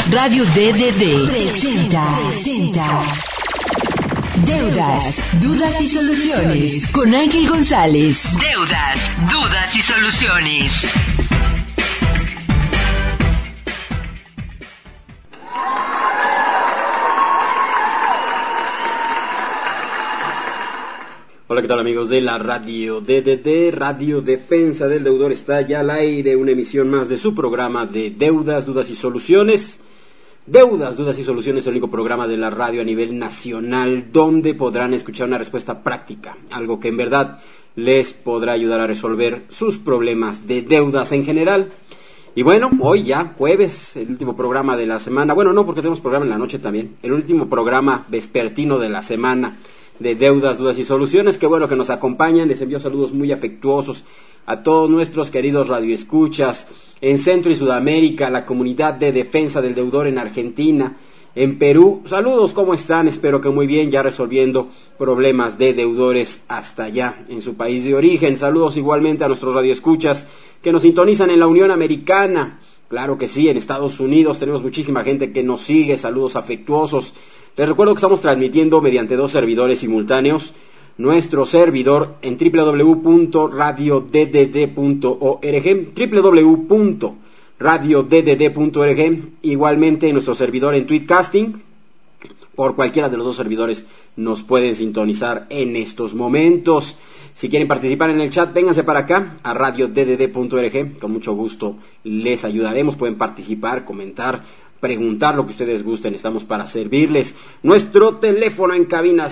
Radio DDD presenta Deudas, Dudas y Soluciones con Ángel González. Deudas, Dudas y Soluciones. Hola, ¿qué tal amigos de la Radio DDD? Radio Defensa del Deudor está ya al aire, una emisión más de su programa de Deudas, Dudas y Soluciones. Deudas, Dudas y Soluciones, el único programa de la radio a nivel nacional donde podrán escuchar una respuesta práctica, algo que en verdad les podrá ayudar a resolver sus problemas de deudas en general. Y bueno, hoy ya, jueves, el último programa de la semana. Bueno, no, porque tenemos programa en la noche también. El último programa vespertino de la semana de Deudas, Dudas y Soluciones. Qué bueno que nos acompañan. Les envío saludos muy afectuosos a todos nuestros queridos radioescuchas en Centro y Sudamérica, la comunidad de defensa del deudor en Argentina, en Perú. Saludos, ¿cómo están? Espero que muy bien, ya resolviendo problemas de deudores hasta allá en su país de origen. Saludos igualmente a nuestros radioescuchas que nos sintonizan en la Unión Americana. Claro que sí, en Estados Unidos tenemos muchísima gente que nos sigue. Saludos afectuosos. Les recuerdo que estamos transmitiendo mediante 2 servidores simultáneos. Nuestro servidor en www.radioddd.org, www.radioddd.org, igualmente nuestro servidor en Tweetcasting. Por cualquiera de los 2 servidores nos pueden sintonizar en estos momentos. Si quieren participar en el chat, vénganse para acá, a radioddd.org, con mucho gusto les ayudaremos. Pueden participar, comentar, preguntar lo que ustedes gusten, estamos para servirles. Nuestro teléfono en cabina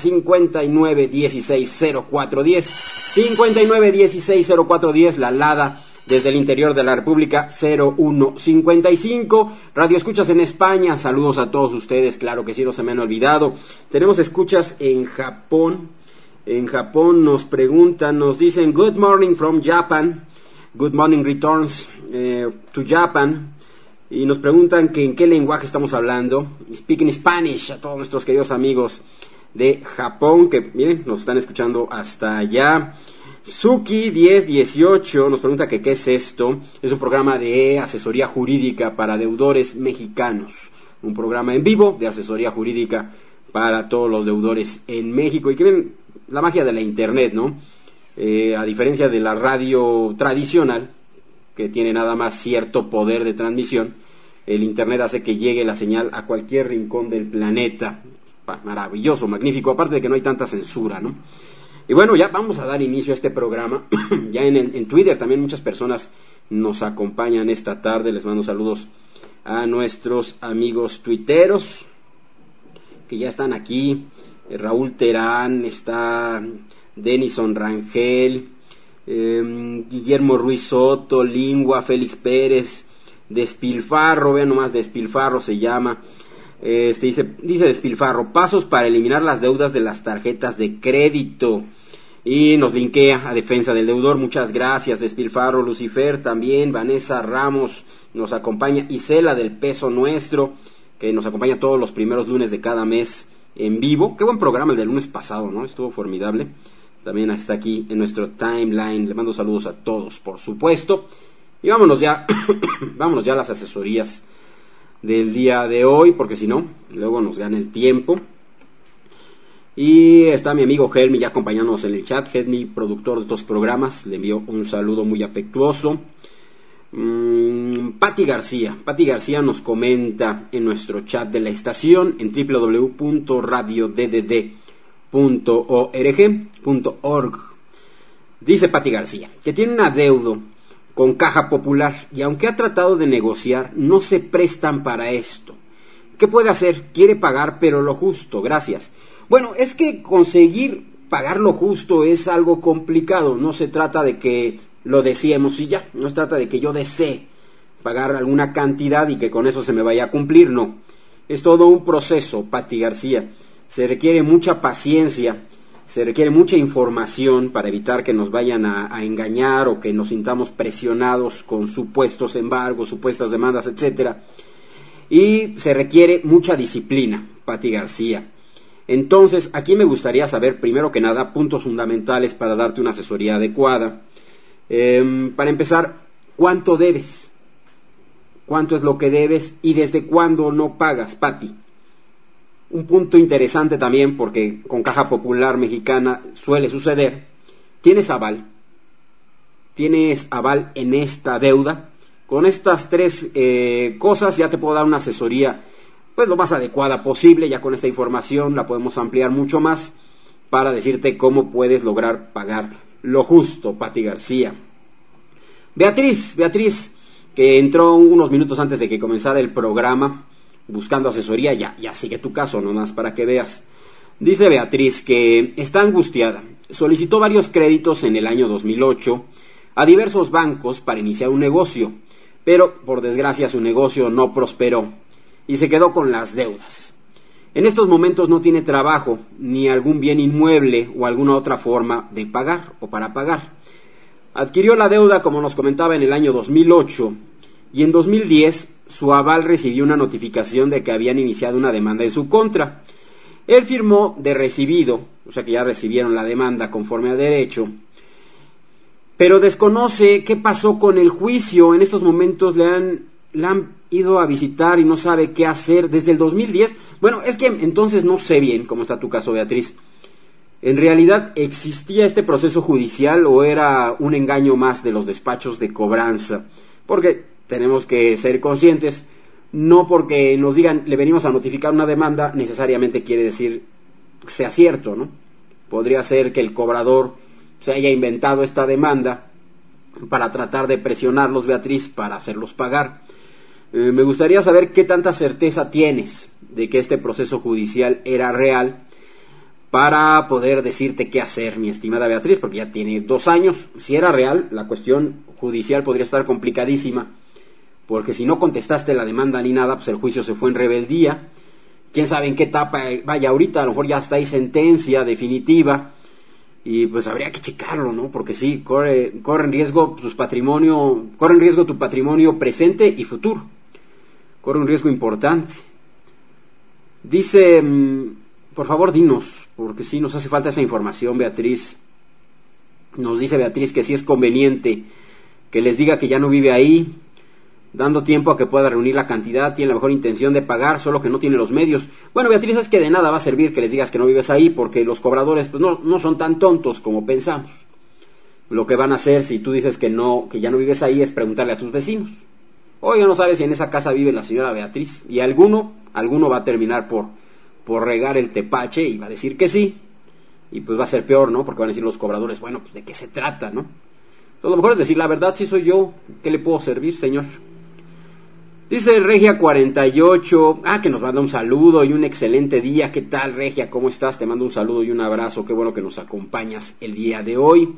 59160410, 59160410, la alada desde el interior de la República 0155. Radio escuchas en España, saludos a todos ustedes, claro que sí, no se me han olvidado. Tenemos escuchas en Japón. En Japón nos preguntan, nos dicen good morning from Japan, good morning returns to Japan. Y nos preguntan que en qué lenguaje estamos hablando. Speaking Spanish, a todos nuestros queridos amigos de Japón, que miren, nos están escuchando hasta allá. Suki 1018 nos pregunta que qué es esto. Es un programa de asesoría jurídica para deudores mexicanos. Un programa en vivo de asesoría jurídica para todos los deudores en México. Y que ven la magia de la internet, ¿no? A diferencia de la radio tradicional, que tiene nada más cierto poder de transmisión, el internet hace que llegue la señal a cualquier rincón del planeta. Maravilloso, magnífico, aparte de que no hay tanta censura, ¿no? Y bueno, ya vamos a dar inicio a este programa. Ya en Twitter también muchas personas nos acompañan esta tarde. Les mando saludos a nuestros amigos tuiteros que ya están aquí. Raúl Terán, está Denison Rangel, Guillermo Ruiz Soto, Lingua, Félix Pérez, Despilfarro, vean nomás, Despilfarro se llama. Dice Despilfarro, pasos para eliminar las deudas de las tarjetas de crédito. Y nos linkea a Defensa del Deudor. Muchas gracias, Despilfarro. Lucifer también, Vanessa Ramos nos acompaña, Isela del Peso Nuestro, que nos acompaña todos los primeros lunes de cada mes en vivo. Qué buen programa el del lunes pasado, ¿no? Estuvo formidable. También está aquí en nuestro timeline. Le mando saludos a todos, por supuesto. Y vámonos ya, vámonos ya a las asesorías del día de hoy, porque si no, luego nos gana el tiempo. Y está mi amigo Helmi ya acompañándonos en el chat. Helmi, productor de estos programas, le envío un saludo muy afectuoso. Pati García nos comenta en nuestro chat de la estación en www.radioddd.org. Dice Pati García que tiene un adeudo con Caja Popular y aunque ha tratado de negociar, no se prestan para esto. ¿Qué puede hacer? Quiere pagar, pero lo justo. Gracias. Bueno, es que conseguir pagar lo justo es algo complicado. No se trata de que lo deseemos y ya. No se trata de que yo desee pagar alguna cantidad y que con eso se me vaya a cumplir. No. Es todo un proceso, Pati García. Se requiere mucha paciencia, se requiere mucha información para evitar que nos vayan a engañar o que nos sintamos presionados con supuestos embargos, supuestas demandas, etcétera. Y se requiere mucha disciplina, Pati García. Entonces, aquí me gustaría saber, primero que nada, puntos fundamentales para darte una asesoría adecuada. Para empezar, ¿cuánto debes? cuánto es lo que debes y desde cuándo no pagas, Pati. Un punto interesante también, porque con Caja Popular Mexicana suele suceder. ¿Tienes aval? ¿Tienes aval en esta deuda? Con estas tres cosas ya te puedo dar una asesoría pues lo más adecuada posible. Ya con esta información la podemos ampliar mucho más para decirte cómo puedes lograr pagar lo justo, Pati García. Beatriz, que entró unos minutos antes de que comenzara el programa buscando asesoría, ya sigue tu caso, nomás para que veas. Dice Beatriz que está angustiada. Solicitó varios créditos en el año 2008 a diversos bancos para iniciar un negocio, pero por desgracia su negocio no prosperó y se quedó con las deudas. En estos momentos no tiene trabajo, ni algún bien inmueble o alguna otra forma de pagar o para pagar. Adquirió la deuda, como nos comentaba, en el año 2008 y en 2010 su aval recibió una notificación de que habían iniciado una demanda en su contra. Él firmó de recibido, o sea que ya recibieron la demanda conforme a derecho, pero desconoce qué pasó con el juicio. En estos momentos le han ido a visitar y no sabe qué hacer desde el 2010. Bueno, es que entonces no sé bien cómo está tu caso, Beatriz. ¿En realidad existía este proceso judicial o era un engaño más de los despachos de cobranza? Porque tenemos que ser conscientes, no porque nos digan le venimos a notificar una demanda necesariamente quiere decir que sea cierto, ¿no? Podría ser que el cobrador se haya inventado esta demanda para tratar de presionarlos, Beatriz, para hacerlos pagar. Me gustaría saber qué tanta certeza tienes de que este proceso judicial era real para poder decirte qué hacer, mi estimada Beatriz, porque ya tiene 2 años. Si era real, la cuestión judicial podría estar complicadísima, porque si no contestaste la demanda ni nada, pues el juicio se fue en rebeldía. Quién sabe en qué etapa vaya ahorita, a lo mejor ya está ahí sentencia definitiva, y pues habría que checarlo, ¿no? Porque sí, corre en riesgo tu patrimonio presente y futuro. Corre un riesgo importante. Dice, por favor dinos, porque sí nos hace falta esa información, Beatriz. Nos dice Beatriz que sí es conveniente que les diga que ya no vive ahí, dando tiempo a que pueda reunir la cantidad, tiene la mejor intención de pagar, solo que no tiene los medios. Bueno, Beatriz, es que de nada va a servir que les digas que no vives ahí, porque los cobradores pues no son tan tontos como pensamos. Lo que van a hacer si tú dices que ya no vives ahí es preguntarle a tus vecinos. Oye, no sabes si en esa casa vive la señora Beatriz, y alguno va a terminar por regar el tepache y va a decir que sí, y pues va a ser peor, ¿no? Porque van a decir los cobradores, bueno, pues de qué se trata, ¿no? Entonces, lo mejor es decir la verdad, sí soy yo, ¿qué le puedo servir, señor? Dice Regia 48, que nos manda un saludo y un excelente día. ¿Qué tal, Regia? ¿Cómo estás? Te mando un saludo y un abrazo. Qué bueno que nos acompañas el día de hoy.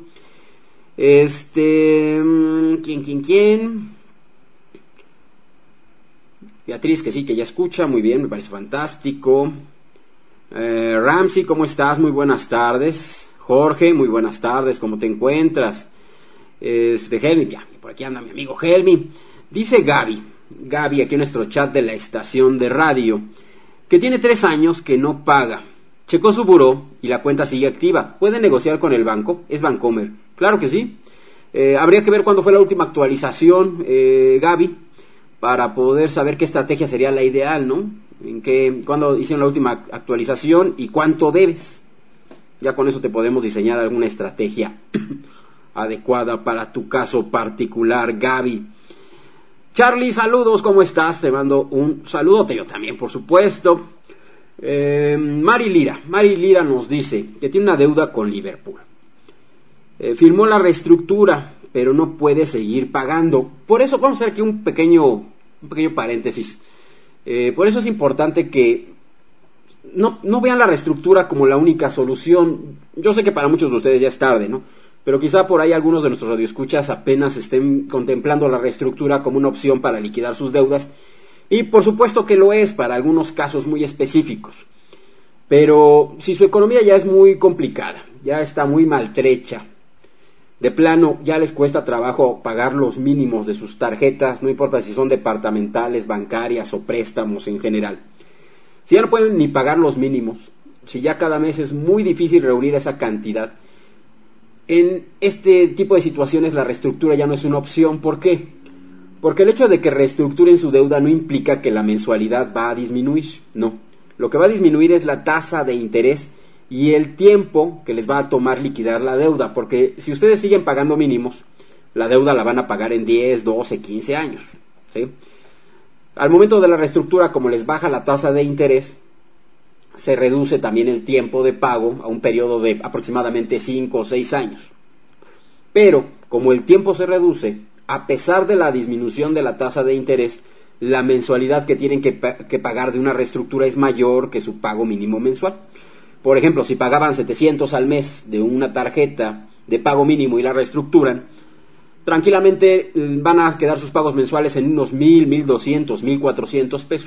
¿Quién? Beatriz, que sí, que ya escucha, muy bien, me parece fantástico. Ramsey, ¿cómo estás? Muy buenas tardes. Jorge, muy buenas tardes, ¿cómo te encuentras? Helmi, ya, por aquí anda mi amigo Helmi. Dice Gaby, aquí en nuestro chat de la estación de radio, que tiene 3 años que no paga. Checó su buró y la cuenta sigue activa. ¿Puede negociar con el banco? Es Bancomer. Claro que sí. Habría que ver cuándo fue la última actualización, Gaby, para poder saber qué estrategia sería la ideal, ¿no? Cuándo hicieron la última actualización y cuánto debes. Ya con eso te podemos diseñar alguna estrategia adecuada para tu caso particular, Gaby. Charlie, saludos, ¿cómo estás? Te mando un saludote, yo también, por supuesto. Mari Lira nos dice que tiene una deuda con Liverpool. Firmó la reestructura, pero no puede seguir pagando. Por eso, vamos a hacer aquí un pequeño paréntesis. Por eso es importante que no vean la reestructura como la única solución. Yo sé que para muchos de ustedes ya es tarde, ¿no? Pero quizá por ahí algunos de nuestros radioescuchas apenas estén contemplando la reestructura como una opción para liquidar sus deudas. Y por supuesto que lo es para algunos casos muy específicos. Pero si su economía ya es muy complicada, ya está muy maltrecha, de plano ya les cuesta trabajo pagar los mínimos de sus tarjetas, no importa si son departamentales, bancarias o préstamos en general. Si ya no pueden ni pagar los mínimos, si ya cada mes es muy difícil reunir esa cantidad, en este tipo de situaciones la reestructura ya no es una opción. ¿Por qué? Porque el hecho de que reestructuren su deuda no implica que la mensualidad va a disminuir, no. Lo que va a disminuir es la tasa de interés y el tiempo que les va a tomar liquidar la deuda, porque si ustedes siguen pagando mínimos, la deuda la van a pagar en 10, 12, 15 años, ¿sí? Al momento de la reestructura, como les baja la tasa de interés, se reduce también el tiempo de pago a un periodo de aproximadamente 5 o 6 años. Pero, como el tiempo se reduce, a pesar de la disminución de la tasa de interés, la mensualidad que tienen que pagar de una reestructura es mayor que su pago mínimo mensual. Por ejemplo, si pagaban 700 al mes de una tarjeta de pago mínimo y la reestructuran, tranquilamente van a quedar sus pagos mensuales en unos 1,000, 1,200, 1,400 pesos.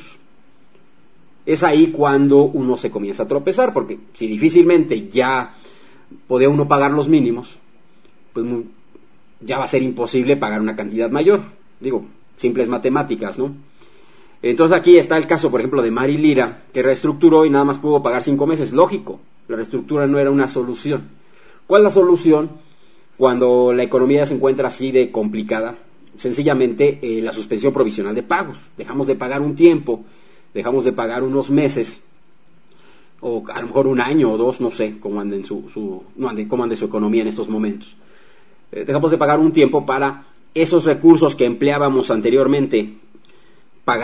Es ahí cuando uno se comienza a tropezar, porque si difícilmente ya podía uno pagar los mínimos, pues ya va a ser imposible pagar una cantidad mayor. Digo, simples matemáticas, ¿no? Entonces aquí está el caso, por ejemplo, de Mari Lira, que reestructuró y nada más pudo pagar 5 meses. Lógico, la reestructura no era una solución. ¿Cuál es la solución cuando la economía se encuentra así de complicada? Sencillamente la suspensión provisional de pagos. Dejamos de pagar un tiempo, dejamos de pagar unos meses, o a lo mejor un año o dos, no sé cómo ande cómo ande su economía en estos momentos. Dejamos de pagar un tiempo para esos recursos que empleábamos anteriormente para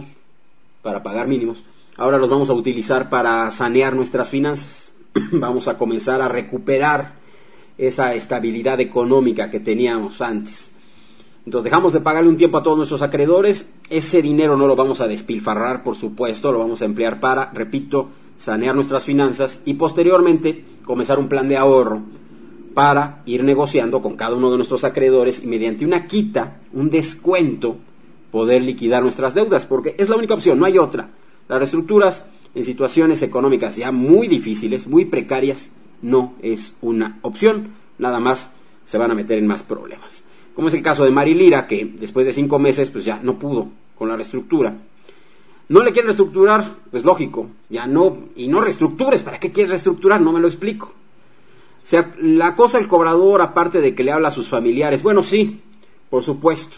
pagar mínimos, ahora los vamos a utilizar para sanear nuestras finanzas. Vamos a comenzar a recuperar esa estabilidad económica que teníamos antes. Entonces dejamos de pagarle un tiempo a todos nuestros acreedores. Ese dinero no lo vamos a despilfarrar, por supuesto, lo vamos a emplear para, repito, sanear nuestras finanzas y posteriormente comenzar un plan de ahorro para ir negociando con cada uno de nuestros acreedores y mediante una quita, un descuento, poder liquidar nuestras deudas, porque es la única opción, no hay otra. Las reestructuras en situaciones económicas ya muy difíciles, muy precarias, no es una opción, nada más se van a meter en más problemas. Como es el caso de Mari Lira, que después de 5 meses pues ya no pudo con la reestructura. ¿No le quieren reestructurar? Pues lógico, ya no, y no reestructures, ¿para qué quieres reestructurar? No me lo explico. O sea, la cosa el cobrador, aparte de que le habla a sus familiares, bueno, sí, por supuesto,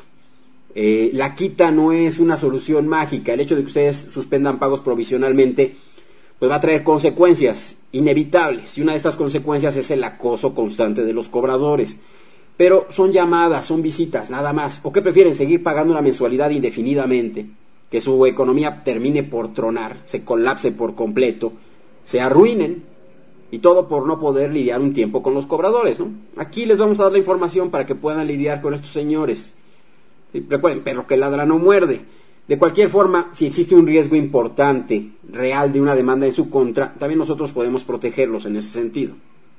la quita no es una solución mágica. El hecho de que ustedes suspendan pagos provisionalmente, pues va a traer consecuencias inevitables, y una de estas consecuencias es el acoso constante de los cobradores. Pero son llamadas, son visitas, nada más. ¿O qué prefieren? ¿Seguir pagando una mensualidad indefinidamente? Que su economía termine por tronar, se colapse por completo, se arruinen, y todo por no poder lidiar un tiempo con los cobradores, ¿no? Aquí les vamos a dar la información para que puedan lidiar con estos señores. Y recuerden, perro que ladra no muerde. De cualquier forma, si existe un riesgo importante, real, de una demanda en su contra, también nosotros podemos protegerlos en ese sentido.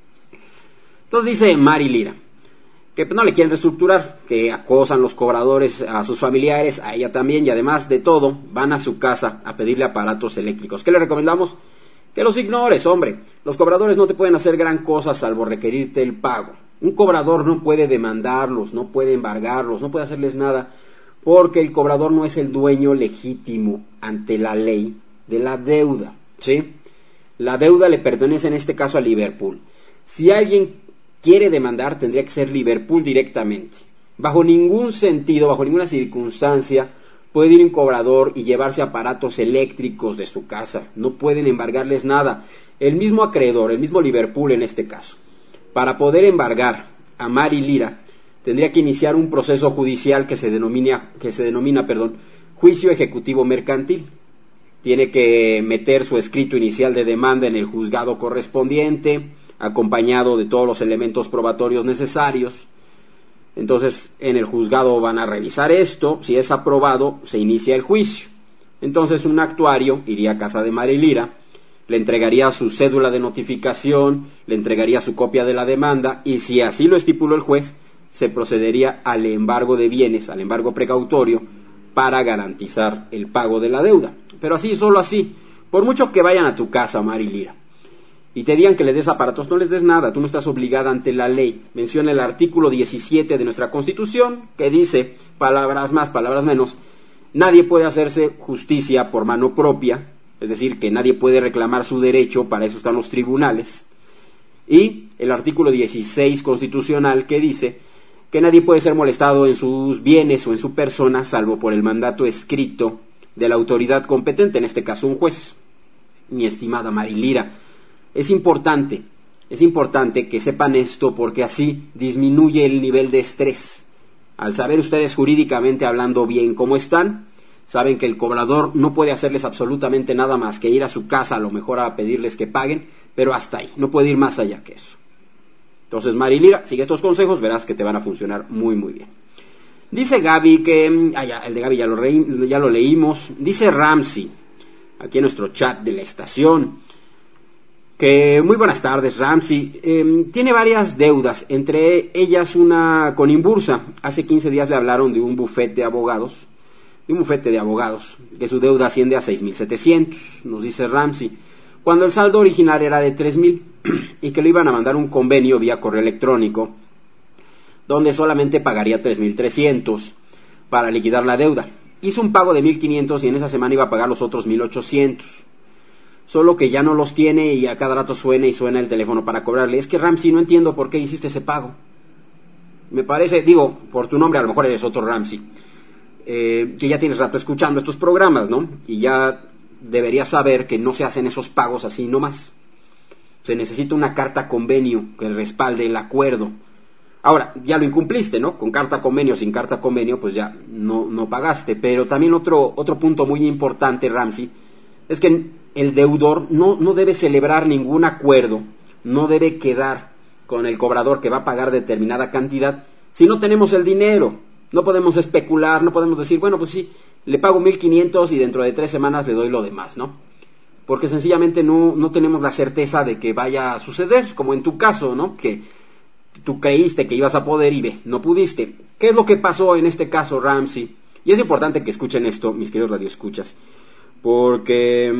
Entonces dice Mari Lira que no le quieren reestructurar, que acosan los cobradores a sus familiares, a ella también, y además de todo, van a su casa a pedirle aparatos eléctricos. ¿Qué le recomendamos? Que los ignores, hombre. Los cobradores no te pueden hacer gran cosa salvo requerirte el pago. Un cobrador no puede demandarlos, no puede embargarlos, no puede hacerles nada, porque el cobrador no es el dueño legítimo ante la ley de la deuda, ¿sí? La deuda le pertenece en este caso a Liverpool. Si alguien quiere demandar, tendría que ser Liverpool directamente. Bajo ningún sentido, bajo ninguna circunstancia, puede ir un cobrador y llevarse aparatos eléctricos de su casa. No pueden embargarles nada. El mismo acreedor, el mismo Liverpool en este caso, para poder embargar a Mari Lira, tendría que iniciar un proceso judicial que se denomina, juicio ejecutivo mercantil. Tiene que meter su escrito inicial de demanda en el juzgado correspondiente, acompañado de todos los elementos probatorios necesarios. Entonces, en el juzgado van a revisar esto. Si es aprobado, se inicia el juicio. Entonces, un actuario iría a casa de Mari Lira, le entregaría su cédula de notificación, le entregaría su copia de la demanda, y si así lo estipuló el juez, se procedería al embargo de bienes, al embargo precautorio, para garantizar el pago de la deuda. Pero así, solo así. Por mucho que vayan a tu casa, Mari Lira, y te digan que le des aparatos, no les des nada, tú no estás obligada ante la ley. Menciona el artículo 17 de nuestra Constitución, que dice, palabras más, palabras menos, nadie puede hacerse justicia por mano propia, es decir, que nadie puede reclamar su derecho, para eso están los tribunales. Y el artículo 16 constitucional, que dice que nadie puede ser molestado en sus bienes o en su persona, salvo por el mandato escrito de la autoridad competente, en este caso un juez. Mi estimada Marilira, es importante que sepan esto, porque así disminuye el nivel de estrés. Al saber ustedes jurídicamente hablando bien cómo están, saben que el cobrador no puede hacerles absolutamente nada más que ir a su casa, a lo mejor a pedirles que paguen, pero hasta ahí, no puede ir más allá que eso. Entonces, Marilira, sigue estos consejos, verás que te van a funcionar muy, muy bien. Dice Gaby que... el de Gaby ya lo leímos. Dice Ramsey, aquí en nuestro chat de la estación, que muy buenas tardes, Ramsey. Tiene varias deudas, entre ellas una con Inbursa. Hace 15 días le hablaron de un bufete de abogados, que su deuda asciende a 6,700, nos dice Ramsey, cuando el saldo original era de 3,000 y que le iban a mandar un convenio vía correo electrónico donde solamente pagaría 3,300 para liquidar la deuda. Hizo un pago de 1,500 y en esa semana iba a pagar los otros 1,800. Solo que ya no los tiene y a cada rato suena y suena el teléfono para cobrarle. Es que Ramsey, no entiendo por qué hiciste ese pago. Me parece, digo, por tu nombre a lo mejor eres otro Ramsey, que ya tienes rato escuchando estos programas, ¿no? Y ya deberías saber que no se hacen esos pagos así nomás. Se necesita una carta convenio que respalde el acuerdo. Ahora, ya lo incumpliste, ¿no? Con carta convenio, sin carta convenio, pues ya no pagaste. Pero también otro punto muy importante, Ramsey, es que el deudor no debe celebrar ningún acuerdo, no debe quedar con el cobrador que va a pagar determinada cantidad si no tenemos el dinero. No podemos especular, no podemos decir, bueno, pues sí, le pago 1,500 y dentro de 3 semanas le doy lo demás, ¿no? Porque sencillamente no tenemos la certeza de que vaya a suceder, como en tu caso, ¿no? Que tú creíste que ibas a poder y no pudiste. ¿Qué es lo que pasó en este caso, Ramsey? Y es importante que escuchen esto, mis queridos radioescuchas, porque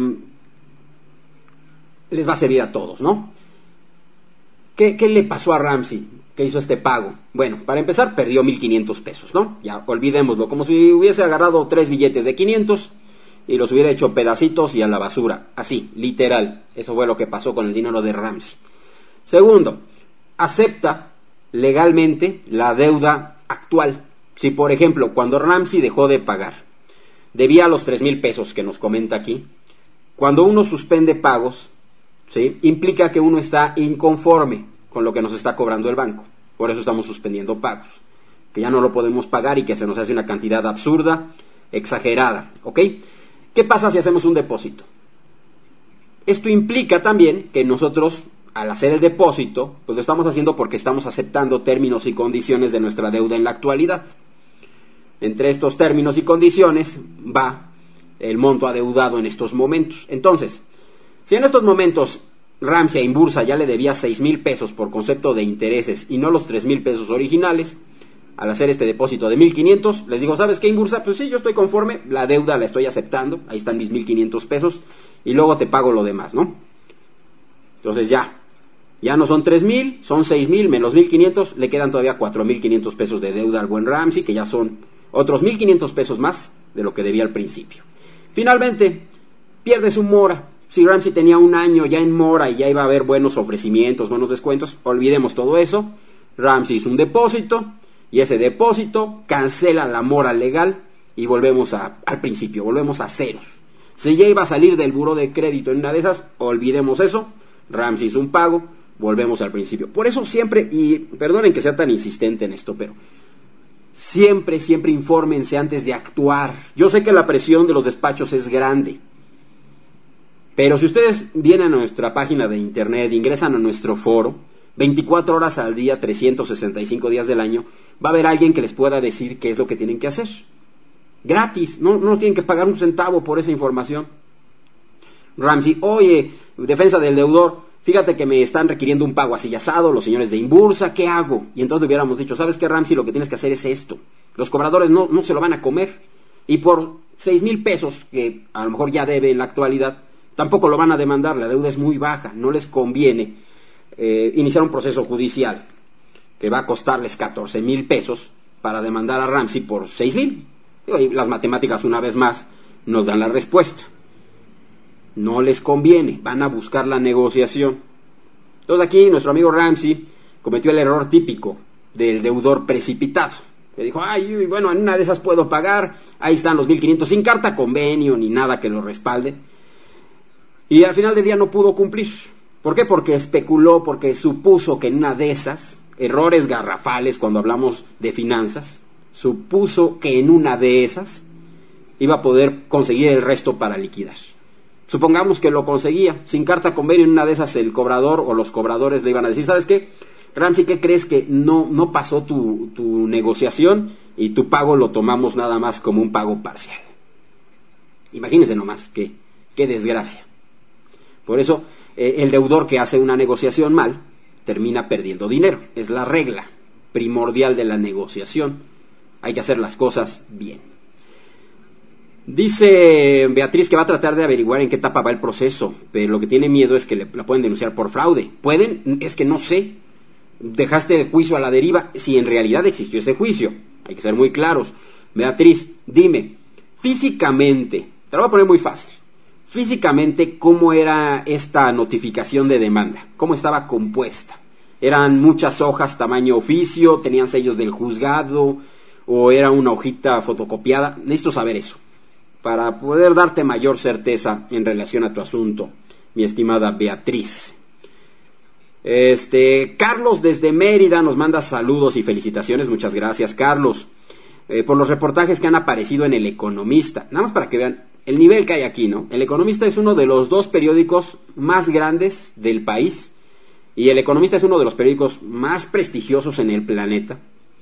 les va a servir a todos, ¿no? ¿Qué le pasó a Ramsey que hizo este pago? Bueno, para empezar, perdió 1,500 pesos, ¿no? Ya olvidémoslo, como si hubiese agarrado 3 billetes de 500 y los hubiera hecho pedacitos y a la basura, así, literal. Eso fue lo que pasó con el dinero de Ramsey. Segundo, acepta legalmente la deuda actual. Si, por ejemplo, cuando Ramsey dejó de pagar, debía los 3,000 pesos que nos comenta aquí, cuando uno suspende pagos, ¿sí?, implica que uno está inconforme con lo que nos está cobrando el banco. Por eso estamos suspendiendo pagos, que ya no lo podemos pagar y que se nos hace una cantidad absurda, exagerada, ¿ok? ¿Qué pasa si hacemos un depósito? Esto implica también que nosotros, al hacer el depósito, pues lo estamos haciendo porque estamos aceptando términos y condiciones de nuestra deuda en la actualidad. Entre estos términos y condiciones va el monto adeudado en estos momentos. Entonces, si en estos momentos Ramsey a Inbursa ya le debía 6,000 pesos por concepto de intereses y no los 3,000 pesos originales, al hacer este depósito de 1,500, les digo, ¿sabes qué, Inbursa? Pues sí, yo estoy conforme, la deuda la estoy aceptando, ahí están mis 1,500 pesos y luego te pago lo demás, ¿no? Entonces ya no son 3,000, son 6,000 menos 1,500, le quedan todavía 4,500 pesos de deuda al buen Ramsey, que ya son otros 1,500 pesos más de lo que debía al principio. Finalmente, pierde su mora. Si Ramsey tenía un año ya en mora y ya iba a haber buenos ofrecimientos, buenos descuentos, olvidemos todo eso. Ramsey hizo un depósito y ese depósito cancela la mora legal y volvemos al principio, volvemos a ceros. Si ya iba a salir del buró de crédito en una de esas, olvidemos eso. Ramsey hizo un pago, volvemos al principio. Por eso siempre, y perdonen que sea tan insistente en esto, pero siempre infórmense antes de actuar. Yo sé que la presión de los despachos es grande, pero si ustedes vienen a nuestra página de internet, ingresan a nuestro foro, 24 horas al día, 365 días del año, va a haber alguien que les pueda decir qué es lo que tienen que hacer. Gratis, no tienen que pagar un centavo por esa información. Ramsey, oye, defensa del deudor, fíjate que me están requiriendo un pago así asado, los señores de Inbursa, ¿qué hago? Y entonces le hubiéramos dicho, ¿sabes qué, Ramsey? Lo que tienes que hacer es esto. Los cobradores no se lo van a comer. Y por 6,000 pesos, que a lo mejor ya debe en la actualidad, tampoco lo van a demandar, la deuda es muy baja, no les conviene iniciar un proceso judicial que va a costarles 14,000 pesos para demandar a Ramsey por 6,000. Y las matemáticas, una vez más, nos dan la respuesta. No les conviene, van a buscar la negociación. Entonces aquí nuestro amigo Ramsey cometió el error típico del deudor precipitado. Le dijo, ay, bueno, en una de esas puedo pagar, ahí están los 1,500, sin carta convenio ni nada que lo respalde. Y al final del día no pudo cumplir. ¿Por qué? Porque especuló, porque supuso que en una de esas, errores garrafales cuando hablamos de finanzas, supuso que en una de esas iba a poder conseguir el resto para liquidar. Supongamos que lo conseguía, sin carta convenio, en una de esas el cobrador o los cobradores le iban a decir, ¿sabes qué? Ramsey, ¿qué crees? Que no pasó tu negociación y tu pago lo tomamos nada más como un pago parcial. Imagínense nomás, qué desgracia. Por eso, el deudor que hace una negociación mal, termina perdiendo dinero. Es la regla primordial de la negociación. Hay que hacer las cosas bien. Dice Beatriz que va a tratar de averiguar en qué etapa va el proceso, pero lo que tiene miedo es que la pueden denunciar por fraude. ¿Pueden? Es que no sé. Dejaste el juicio a la deriva si en realidad existió ese juicio. Hay que ser muy claros. Beatriz, dime, físicamente, te lo voy a poner muy fácil. Físicamente, ¿cómo era esta notificación de demanda? ¿Cómo estaba compuesta? ¿Eran muchas hojas tamaño oficio? ¿Tenían sellos del juzgado? ¿O era una hojita fotocopiada? Necesito saber eso, para poder darte mayor certeza en relación a tu asunto, mi estimada Beatriz. Carlos desde Mérida nos manda saludos y felicitaciones. Muchas gracias, Carlos, por los reportajes que han aparecido en El Economista. Nada más para que vean el nivel que hay aquí, ¿no? El Economista es uno de los 2 periódicos más grandes del país y El Economista es uno de los periódicos más prestigiosos en el planeta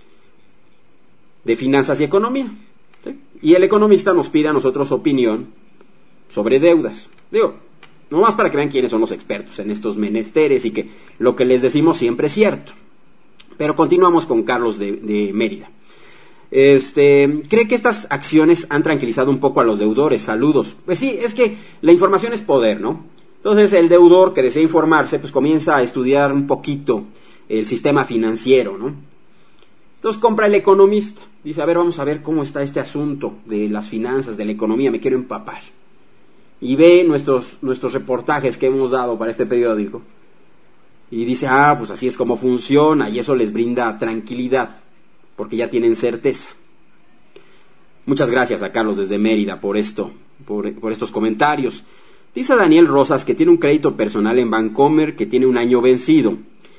de finanzas y economía, ¿sí? Y El Economista nos pide a nosotros opinión sobre deudas. Digo, nomás para que vean quiénes son los expertos en estos menesteres y que lo que les decimos siempre es cierto. Pero continuamos con Carlos de Mérida. ¿Cree que estas acciones han tranquilizado un poco a los deudores? Saludos. Pues sí, es que la información es poder, ¿no? Entonces el deudor que desea informarse, pues comienza a estudiar un poquito el sistema financiero, ¿no? Entonces compra El Economista. Dice, a ver, vamos a ver cómo está este asunto de las finanzas, de la economía, me quiero empapar. Y ve nuestros reportajes que hemos dado para este periódico. Y dice, pues así es como funciona, y eso les brinda tranquilidad, porque ya tienen certeza. Muchas gracias a Carlos desde Mérida por estos comentarios. Dice Daniel Rosas que tiene un crédito personal en Bancomer que tiene un año vencido.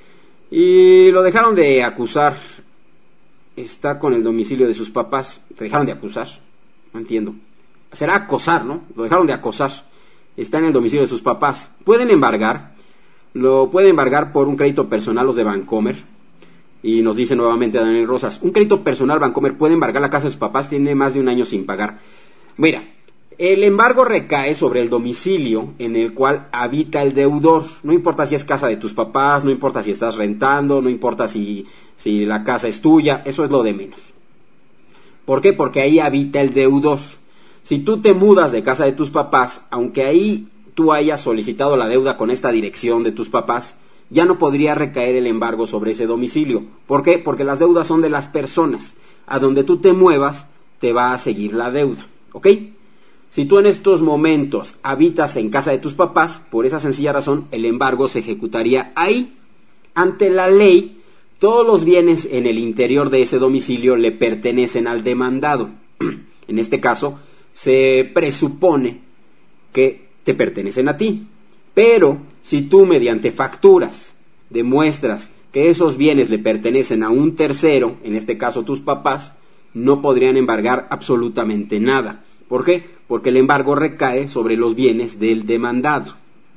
Y lo dejaron de acusar. Está con el domicilio de sus papás. ¿Te dejaron de acusar? No entiendo. Será acosar, ¿no? Lo dejaron de acosar. Está en el domicilio de sus papás. ¿Pueden embargar? Lo puede embargar por un crédito personal los de Bancomer. Y nos dice nuevamente Daniel Rosas, un crédito personal Bancomer puede embargar la casa de sus papás, tiene más de un año sin pagar. Mira, el embargo recae sobre el domicilio en el cual habita el deudor. No importa si es casa de tus papás, no importa si estás rentando, no importa si la casa es tuya, eso es lo de menos. ¿Por qué? Porque ahí habita el deudor. Si tú te mudas de casa de tus papás, aunque ahí tú hayas solicitado la deuda con esta dirección de tus papás, ya no podría recaer el embargo sobre ese domicilio. ¿Por qué? Porque las deudas son de las personas. A donde tú te muevas, te va a seguir la deuda. ¿Ok? Si tú en estos momentos habitas en casa de tus papás, por esa sencilla razón, el embargo se ejecutaría ahí. Ante la ley, todos los bienes en el interior de ese domicilio le pertenecen al demandado. En este caso, se presupone que te pertenecen a ti. Pero si tú mediante facturas demuestras que esos bienes le pertenecen a un tercero, en este caso tus papás, no podrían embargar absolutamente nada. ¿Por qué? Porque el embargo recae sobre los bienes del demandado,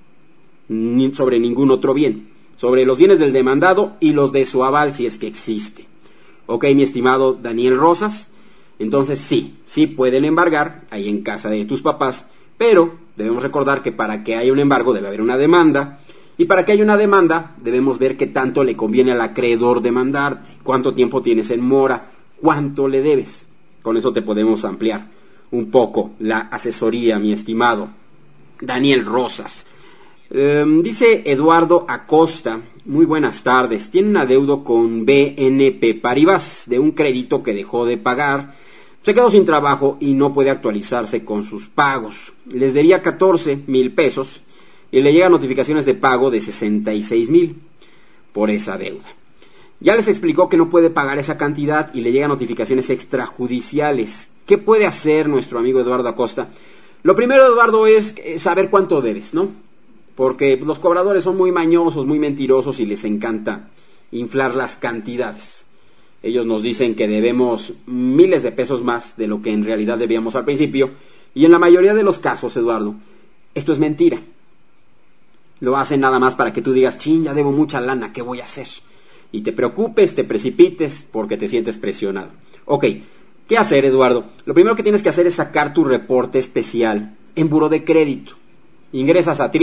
ni sobre ningún otro bien, sobre los bienes del demandado y los de su aval si es que existe. Ok, mi estimado Daniel Rosas, entonces sí pueden embargar ahí en casa de tus papás, pero debemos recordar que para que haya un embargo debe haber una demanda, y para que haya una demanda debemos ver qué tanto le conviene al acreedor demandarte, cuánto tiempo tienes en mora, cuánto le debes. Con eso te podemos ampliar un poco la asesoría, mi estimado Daniel Rosas. Dice Eduardo Acosta, muy buenas tardes, tiene un adeudo con BNP Paribas de un crédito que dejó de pagar. Se quedó sin trabajo y no puede actualizarse con sus pagos. Les debía 14,000 pesos y le llegan notificaciones de pago de 66,000 por esa deuda. Ya les explicó que no puede pagar esa cantidad y le llegan notificaciones extrajudiciales. ¿Qué puede hacer nuestro amigo Eduardo Acosta? Lo primero, Eduardo, es saber cuánto debes, ¿no? Porque los cobradores son muy mañosos, muy mentirosos y les encanta inflar las cantidades. Ellos nos dicen que debemos miles de pesos más de lo que en realidad debíamos al principio. Y en la mayoría de los casos, Eduardo, esto es mentira. Lo hacen nada más para que tú digas, chin, ya debo mucha lana, ¿qué voy a hacer? Y te preocupes, te precipites porque te sientes presionado. Ok, ¿qué hacer, Eduardo? Lo primero que tienes que hacer es sacar tu reporte especial en Buró de Crédito. Ingresas a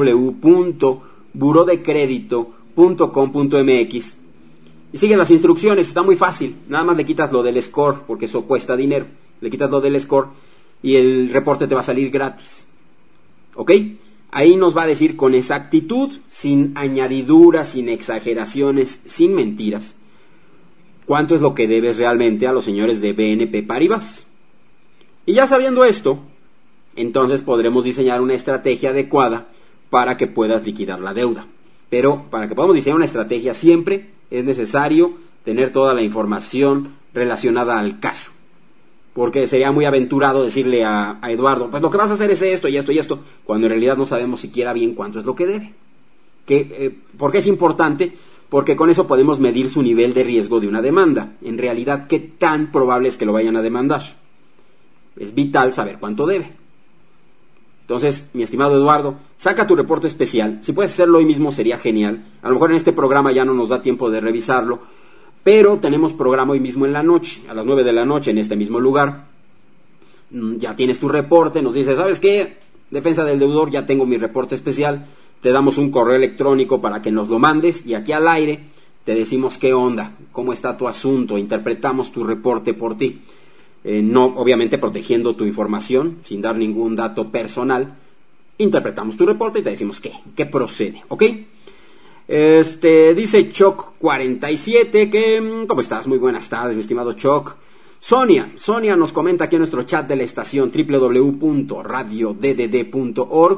www.burodecredito.com.mx y sigues las instrucciones, está muy fácil. Nada más le quitas lo del score, porque eso cuesta dinero. Le quitas lo del score y el reporte te va a salir gratis. ¿Ok? Ahí nos va a decir con exactitud, sin añadiduras, sin exageraciones, sin mentiras, cuánto es lo que debes realmente a los señores de BNP Paribas. Y ya sabiendo esto, entonces podremos diseñar una estrategia adecuada para que puedas liquidar la deuda. Pero para que podamos diseñar una estrategia siempre es necesario tener toda la información relacionada al caso. Porque sería muy aventurado decirle a Eduardo, pues lo que vas a hacer es esto y esto y esto, cuando en realidad no sabemos siquiera bien cuánto es lo que debe. ¿Por qué es importante? Porque con eso podemos medir su nivel de riesgo de una demanda. En realidad, ¿qué tan probable es que lo vayan a demandar? Es vital saber cuánto debe. Entonces, mi estimado Eduardo, saca tu reporte especial. Si puedes hacerlo hoy mismo sería genial. A lo mejor en este programa ya no nos da tiempo de revisarlo, pero tenemos programa hoy mismo en la noche, a las 9 de la noche en este mismo lugar. Ya tienes tu reporte, nos dices, ¿sabes qué? Defensa del deudor, ya tengo mi reporte especial. Te damos un correo electrónico para que nos lo mandes y aquí al aire te decimos qué onda, cómo está tu asunto, interpretamos tu reporte por ti. No, obviamente protegiendo tu información, sin dar ningún dato personal, interpretamos tu reporte y te decimos qué procede, ¿ok? Dice Choc47 que, ¿cómo estás? Muy buenas tardes, mi estimado Choc. Sonia nos comenta aquí en nuestro chat de la estación www.radioddd.org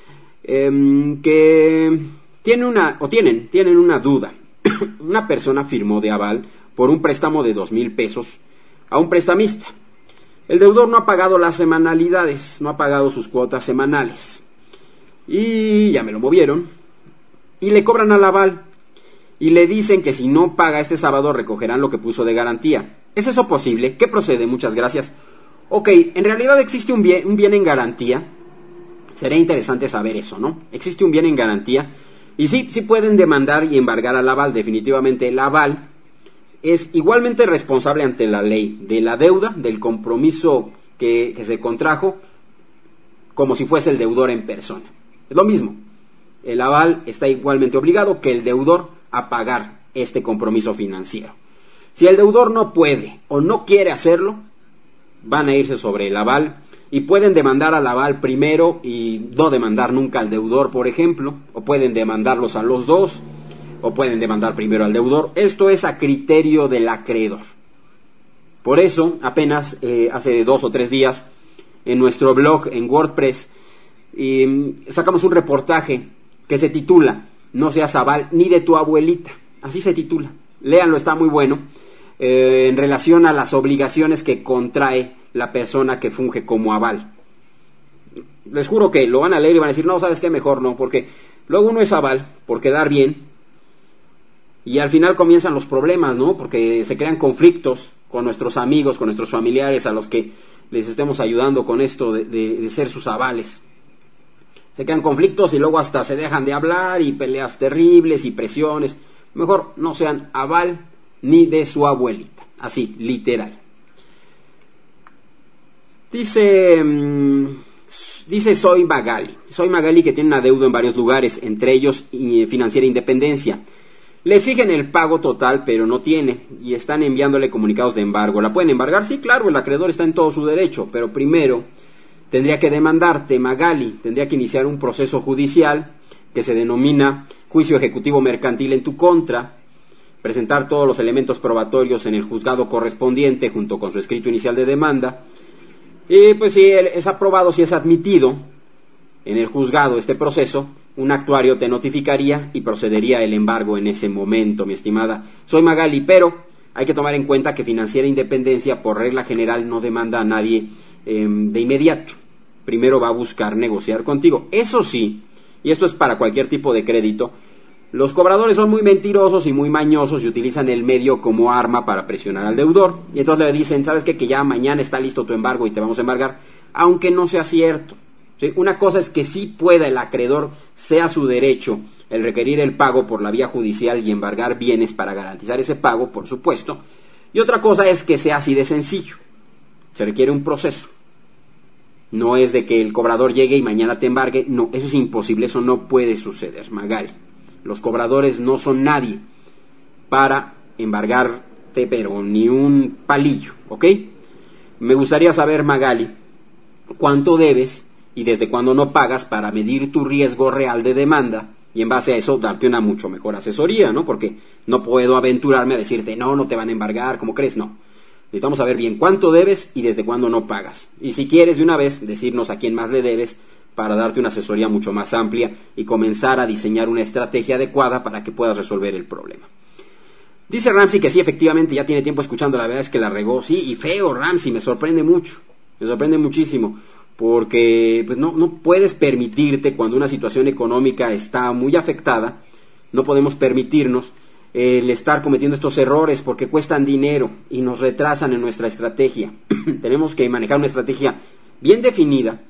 que tienen una duda. Una persona firmó de aval por un préstamo de 2,000 pesos a un prestamista. El deudor no ha pagado las semanalidades, no ha pagado sus cuotas semanales. Y ya me lo movieron. Y le cobran al aval. Y le dicen que si no paga este sábado recogerán lo que puso de garantía. ¿Es eso posible? ¿Qué procede? Muchas gracias. Ok, en realidad existe un bien en garantía. Sería interesante saber eso, ¿no? Existe un bien en garantía. Y sí pueden demandar y embargar al aval. Definitivamente el aval es igualmente responsable ante la ley de la deuda, del compromiso que se contrajo, como si fuese el deudor en persona. Es lo mismo. El aval está igualmente obligado que el deudor a pagar este compromiso financiero. Si el deudor no puede o no quiere hacerlo, van a irse sobre el aval y pueden demandar al aval primero y no demandar nunca al deudor, por ejemplo, o pueden demandarlos a los dos, o pueden demandar primero al deudor. Esto es a criterio del acreedor. Por eso, apenas hace 2 o 3 días, en nuestro blog, en WordPress, sacamos un reportaje que se titula No seas aval ni de tu abuelita. Así se titula. Léanlo, está muy bueno. En relación a las obligaciones que contrae la persona que funge como aval. Les juro que lo van a leer y van a decir, no, ¿sabes qué? Mejor no, porque luego uno es aval por quedar bien. Y al final comienzan los problemas, ¿no? Porque se crean conflictos con nuestros amigos, con nuestros familiares a los que les estemos ayudando con esto de ser sus avales. Se crean conflictos y luego hasta se dejan de hablar y peleas terribles y presiones. Mejor no sean aval ni de su abuelita. Así, literal. Dice Soy Magali que tiene una deuda en varios lugares, entre ellos Financiera Independencia. Le exigen el pago total, pero no tiene, y están enviándole comunicados de embargo. ¿La pueden embargar? Sí, claro, el acreedor está en todo su derecho, pero primero tendría que demandarte, Magali, tendría que iniciar un proceso judicial que se denomina juicio ejecutivo mercantil en tu contra, presentar todos los elementos probatorios en el juzgado correspondiente junto con su escrito inicial de demanda, y pues si es aprobado, si es admitido en el juzgado este proceso, un actuario te notificaría y procedería el embargo en ese momento, mi estimada. Soy Magali, pero hay que tomar en cuenta que Financiera Independencia, por regla general, no demanda a nadie de inmediato. Primero va a buscar negociar contigo. Eso sí, y esto es para cualquier tipo de crédito, los cobradores son muy mentirosos y muy mañosos y utilizan el medio como arma para presionar al deudor. Y entonces le dicen, ¿sabes qué? Que ya mañana está listo tu embargo y te vamos a embargar, aunque no sea cierto. ¿Sí? Una cosa es que sí pueda el acreedor, sea su derecho, el requerir el pago por la vía judicial y embargar bienes para garantizar ese pago, por supuesto. Y otra cosa es que sea así de sencillo. Se requiere un proceso. No es de que el cobrador llegue y mañana te embargue. No, eso es imposible, eso no puede suceder, Magali. Los cobradores no son nadie para embargarte, pero ni un palillo, ¿ok? Me gustaría saber, Magali, cuánto debes y desde cuándo no pagas para medir tu riesgo real de demanda y en base a eso darte una mucho mejor asesoría, ¿no? Porque no puedo aventurarme a decirte, no te van a embargar, ¿cómo crees? No. Necesitamos saber bien cuánto debes y desde cuándo no pagas. Y si quieres de una vez decirnos a quién más le debes para darte una asesoría mucho más amplia y comenzar a diseñar una estrategia adecuada para que puedas resolver el problema. Dice Ramsey que sí, efectivamente, ya tiene tiempo escuchando, la verdad es que la regó. Sí, y feo, Ramsey, me sorprende mucho, me sorprende muchísimo, porque pues no puedes permitirte, cuando una situación económica está muy afectada, no podemos permitirnos el estar cometiendo estos errores porque cuestan dinero y nos retrasan en nuestra estrategia. Tenemos que manejar una estrategia bien definida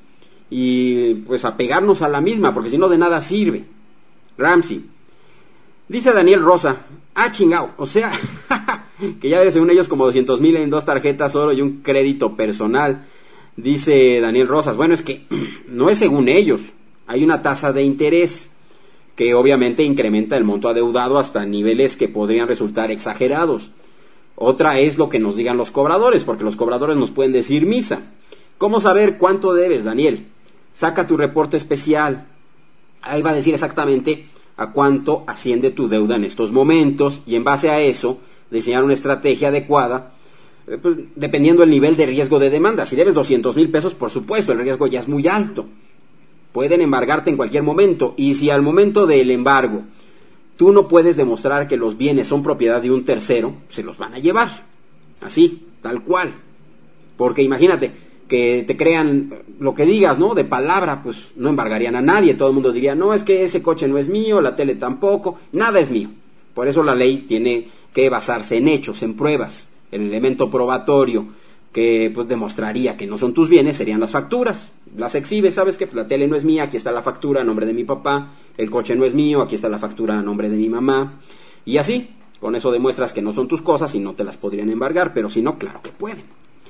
y pues apegarnos a la misma, porque si no de nada sirve. Ramsey. Dice Daniel Rosa, chingao, o sea, que ya debe según ellos como 200,000 en 2 tarjetas oro y un crédito personal. Dice Daniel Rosas, bueno, es que no es según ellos, hay una tasa de interés que obviamente incrementa el monto adeudado hasta niveles que podrían resultar exagerados. Otra es lo que nos digan los cobradores, porque los cobradores nos pueden decir misa. ¿Cómo saber cuánto debes, Daniel? Saca tu reporte especial. Ahí va a decir exactamente a cuánto asciende tu deuda en estos momentos y en base a eso diseñar una estrategia adecuada, pues, dependiendo del nivel de riesgo de demanda. Si debes 200,000 pesos, por supuesto, el riesgo ya es muy alto. Pueden embargarte en cualquier momento y si al momento del embargo tú no puedes demostrar que los bienes son propiedad de un tercero, se los van a llevar. Así, tal cual. Porque imagínate que te crean lo que digas, ¿no? De palabra, pues no embargarían a nadie. Todo el mundo diría, no, es que ese coche no es mío, la tele tampoco, nada es mío. Por eso la ley tiene que basarse en hechos, en pruebas. El elemento probatorio que pues demostraría que no son tus bienes serían las facturas. Las exhibes, ¿sabes qué? Pues la tele no es mía, aquí está la factura a nombre de mi papá. El coche no es mío, aquí está la factura a nombre de mi mamá. Y así, con eso demuestras que no son tus cosas y no te las podrían embargar, pero si no, claro que pueden.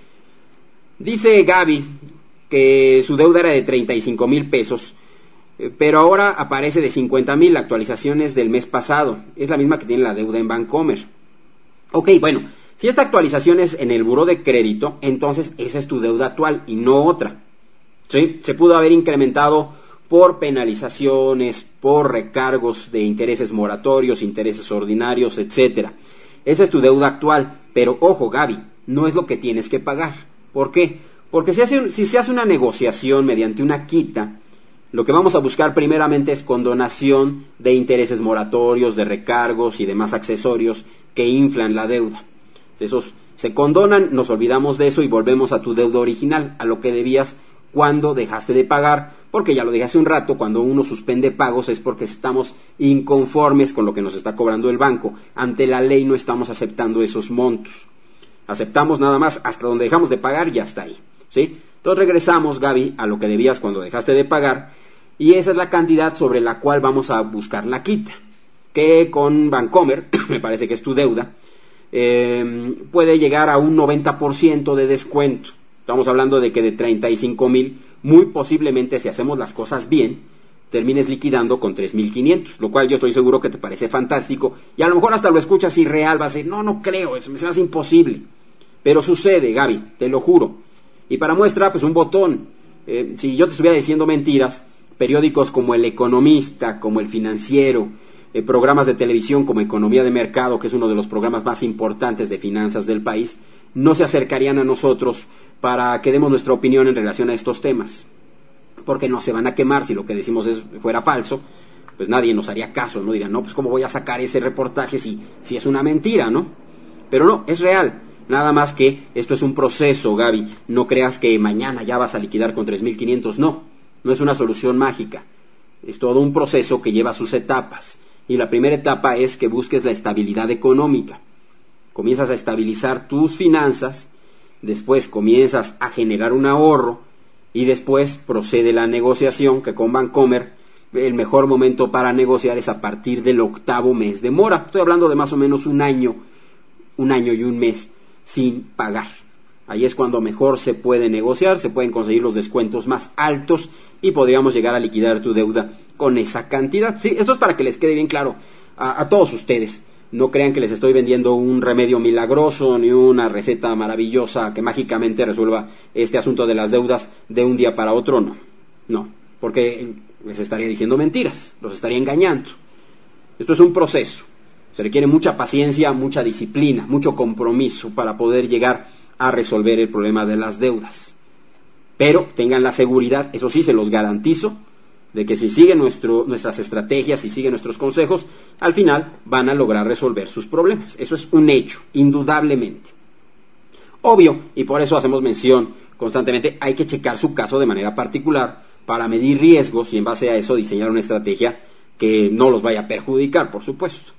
Dice Gaby que su deuda era de 35,000 pesos, pero ahora aparece de 50,000, actualizaciones del mes pasado. Es la misma que tiene la deuda en Bancomer. Ok, bueno, si esta actualización es en el buró de crédito, entonces esa es tu deuda actual y no otra. ¿Sí? Se pudo haber incrementado por penalizaciones, por recargos de intereses moratorios, intereses ordinarios, etcétera. Esa es tu deuda actual, pero ojo, Gaby, no es lo que tienes que pagar. ¿Por qué? Porque si se hace una negociación mediante una quita, lo que vamos a buscar primeramente es condonación de intereses moratorios, de recargos y demás accesorios que inflan la deuda. Esos se condonan, nos olvidamos de eso y volvemos a tu deuda original, a lo que debías cuando dejaste de pagar, porque ya lo dije hace un rato, cuando uno suspende pagos es porque estamos inconformes con lo que nos está cobrando el banco. Ante la ley no estamos aceptando esos montos. Aceptamos nada más hasta donde dejamos de pagar y hasta ahí, ¿sí? Entonces regresamos, Gaby, a lo que debías cuando dejaste de pagar y esa es la cantidad sobre la cual vamos a buscar la quita, que con Bancomer, me parece que es tu deuda, puede llegar a un 90% de descuento. Estamos hablando de que de 35,000, muy posiblemente si hacemos las cosas bien, termines liquidando con 3,500, lo cual yo estoy seguro que te parece fantástico y a lo mejor hasta lo escuchas irreal, vas a decir, no creo, eso me se me hace imposible. Pero sucede, Gaby, te lo juro. Y para muestra, pues un botón. Si yo te estuviera diciendo mentiras, periódicos como El Economista, como El Financiero, programas de televisión como Economía de Mercado, que es uno de los programas más importantes de finanzas del país, no se acercarían a nosotros para que demos nuestra opinión en relación a estos temas. Porque no se van a quemar si lo que decimos fuera falso. pues nadie nos haría caso, ¿no? Dirían, no, pues cómo voy a sacar ese reportaje si es una mentira, ¿no? Pero no, es real. Nada más que esto es un proceso, Gaby. No creas que mañana ya vas a liquidar con 3.500. No es una solución mágica. Es todo un proceso que lleva sus etapas. Y la primera etapa es que busques la estabilidad económica. Comienzas a estabilizar tus finanzas, después comienzas a generar un ahorro y después procede la negociación, que con Bancomer el mejor momento para negociar es a partir del 8º mes de mora. Estoy hablando de más o menos un año y un mes sin pagar. Ahí es cuando mejor se puede negociar, se pueden conseguir los descuentos más altos y podríamos llegar a liquidar tu deuda con esa cantidad. Sí, esto es para que les quede bien claro a todos ustedes. No crean que les estoy vendiendo un remedio milagroso ni una receta maravillosa que mágicamente resuelva este asunto de las deudas de un día para otro, no, porque les estaría diciendo mentiras, los estaría engañando. Esto es un proceso. Se requiere mucha paciencia, mucha disciplina, mucho compromiso para poder llegar a resolver el problema de las deudas. Pero tengan la seguridad, eso sí se los garantizo, de que si siguen nuestras estrategias, si siguen nuestros consejos, al final van a lograr resolver sus problemas. Eso es un hecho, indudablemente. Obvio, y por eso hacemos mención constantemente, hay que checar su caso de manera particular para medir riesgos y en base a eso diseñar una estrategia que no los vaya a perjudicar, por supuesto.